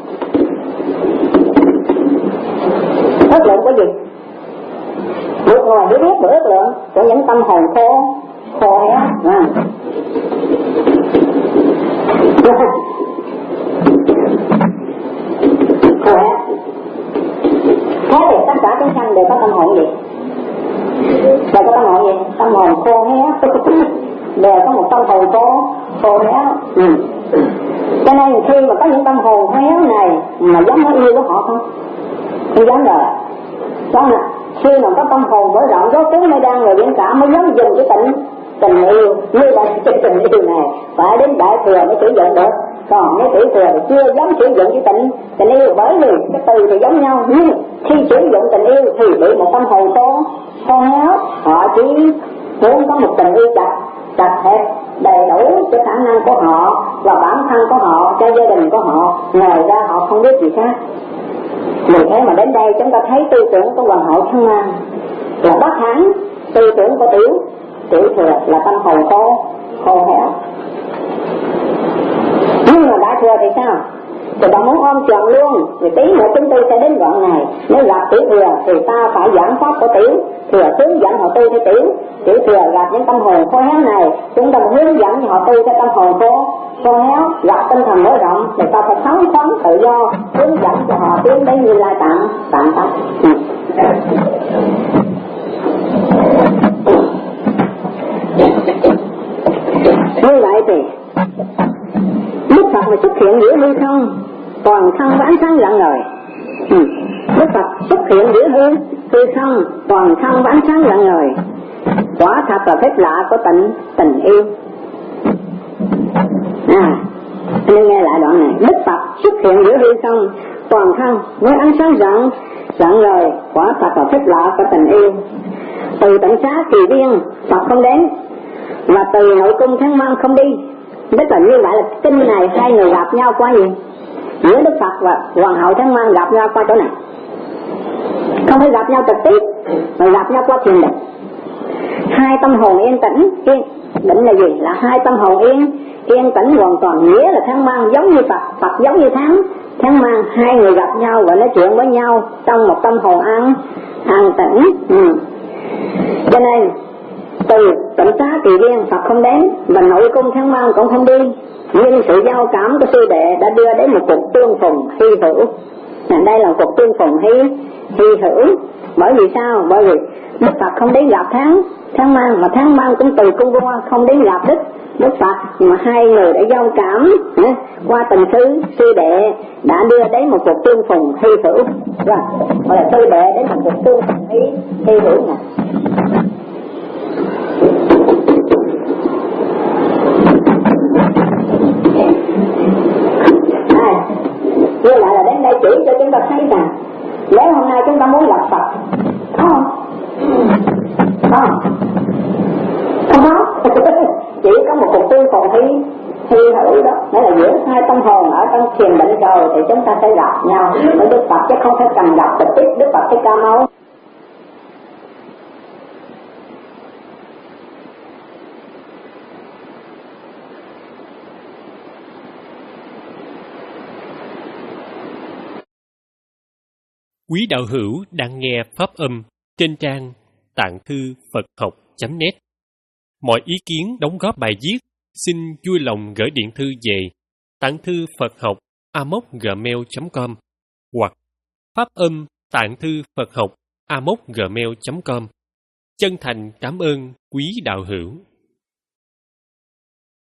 Ước lượng của gì? Vượt ngoài hiểu biết và ước lượng của những tâm hồn khô khô héo. À. Khổ héo. Thế thì tất cả chúng sanh đều có tâm hồn gì? Đều có tâm hồn gì? Tâm hồn khô héo. Đều có một tâm hồn khô khô héo. Ừ. Cho nên khi mà có những tâm hồn héo này mà dám nói yêu của họ không? Không dám rồi. Đó nè, khi mà có tâm hồn mở rộng gió cuốn mây đen người biển cả mới dám dùng cái tình tình yêu như là cái tình yêu này phải đến đại thừa mới sử dụng được. Còn mấy tiểu thừa thì chưa dám sử dụng cái tình tình yêu, bởi vì cái từ thì giống nhau, nhưng khi sử dụng tình yêu thì bị một tâm hồn khô khô héo. Họ chỉ muốn có một tình yêu chặt chặt hẹp đầy đủ cho khả năng của họ và bản thân của họ, cho gia đình của họ, ngoài ra họ không biết gì khác. Vì thế mà đến đây chúng ta thấy tư tưởng của hoàng hậu Thân Man là bất hẳn tư tưởng của tiểu tiểu thừa là tâm hồn khô khô héo. Nhưng mà đại thừa thì sao? Thì bạn muốn ôm trọn luôn. Vì tí nữa chúng tôi sẽ đến đoạn này. Nếu gặp tiểu thừa thì ta phải giảng pháp của tiểu thừa, hướng dẫn họ tu theo tiểu tiểu thừa. Gặp những tâm hồn khô héo này, chúng ta hướng dẫn họ tu theo tâm hồn khô khô héo. Gặp tinh thần mở rộng thì ta phải phóng khoáng tự do, hướng dẫn cho họ tiến đến Như Lai tạng tạng tạng. Ừ. Như vậy thì Đức Phật mà xuất hiện giữa hư không, toàn thân và ánh sáng rạng ngời. Ừ. Đức Phật xuất hiện giữa hư hư không, toàn thân và ánh sáng rạng ngời. Quả thật là phép lạ của tình tình yêu. À, nên nghe lại đoạn này. Đức Phật xuất hiện giữa hư không, toàn thân với ánh sáng rạng rạng ngời. Quả thật là phép lạ của tình yêu. Từ tận xá Kỳ Viên Phật không đến, và từ nội cung Tháng Man không đi. Tức là như vậy là kinh này hai người gặp nhau qua gì? Giữa Đức Phật và Hoàng hậu Tháng Man gặp nhau qua chỗ này. Không phải gặp nhau trực tiếp, mà gặp nhau qua thiền định. Hai tâm hồn yên tĩnh, yên định là gì? Là hai tâm hồn yên yên tĩnh hoàn toàn, nghĩa là Tháng Man giống như Phật, Phật giống như Tháng Tháng Man. Hai người gặp nhau và nói chuyện với nhau trong một tâm hồn an an tĩnh. Ừ. Cho nên từ tịnh xá Kỳ Viên Phật không đến, và nội cung Tháng Man cũng không đi. Nhưng sự giao cảm của sư đệ đã đưa đến một cuộc tương phùng hy hữu. Đây là một cuộc tương phùng hy hy hữu. Bởi vì sao? Bởi vì Đức Phật không đến gặp Tháng Tháng Man, mà Tháng Man cũng từ cung vua không đến gặp Đức Đức Phật mà hai người đã giao cảm hả? Qua tình sư sư đệ đã đưa đến một cuộc tương phùng hy hữu, rồi gọi là sư đệ đến một cuộc tương phùng hy hy hữu nè. Như lại là đến đây chỉ cho chúng ta thấy rằng nếu hôm nay chúng ta muốn gặp Phật, có không? Không, không có. Chỉ có một cuộc tương phùng hy hy hữu đó, nghĩa là giữa hai tâm hồn ở trong thiền định rồi thì chúng ta sẽ gặp nhau với Đức Phật, chứ không phải cần gặp trực tiếp Đức Phật Thích Ca Mâu. Quý đạo hữu đang nghe pháp âm trên trang tạng thư Phật học chấm net. Mọi ý kiến đóng góp bài viết xin vui lòng gửi điện thư về tạng thư Phật học a m o c gmail chấm com hoặc pháp âm tạng thư Phật học a m o c gmail chấm com. Chân thành cảm ơn quý đạo hữu.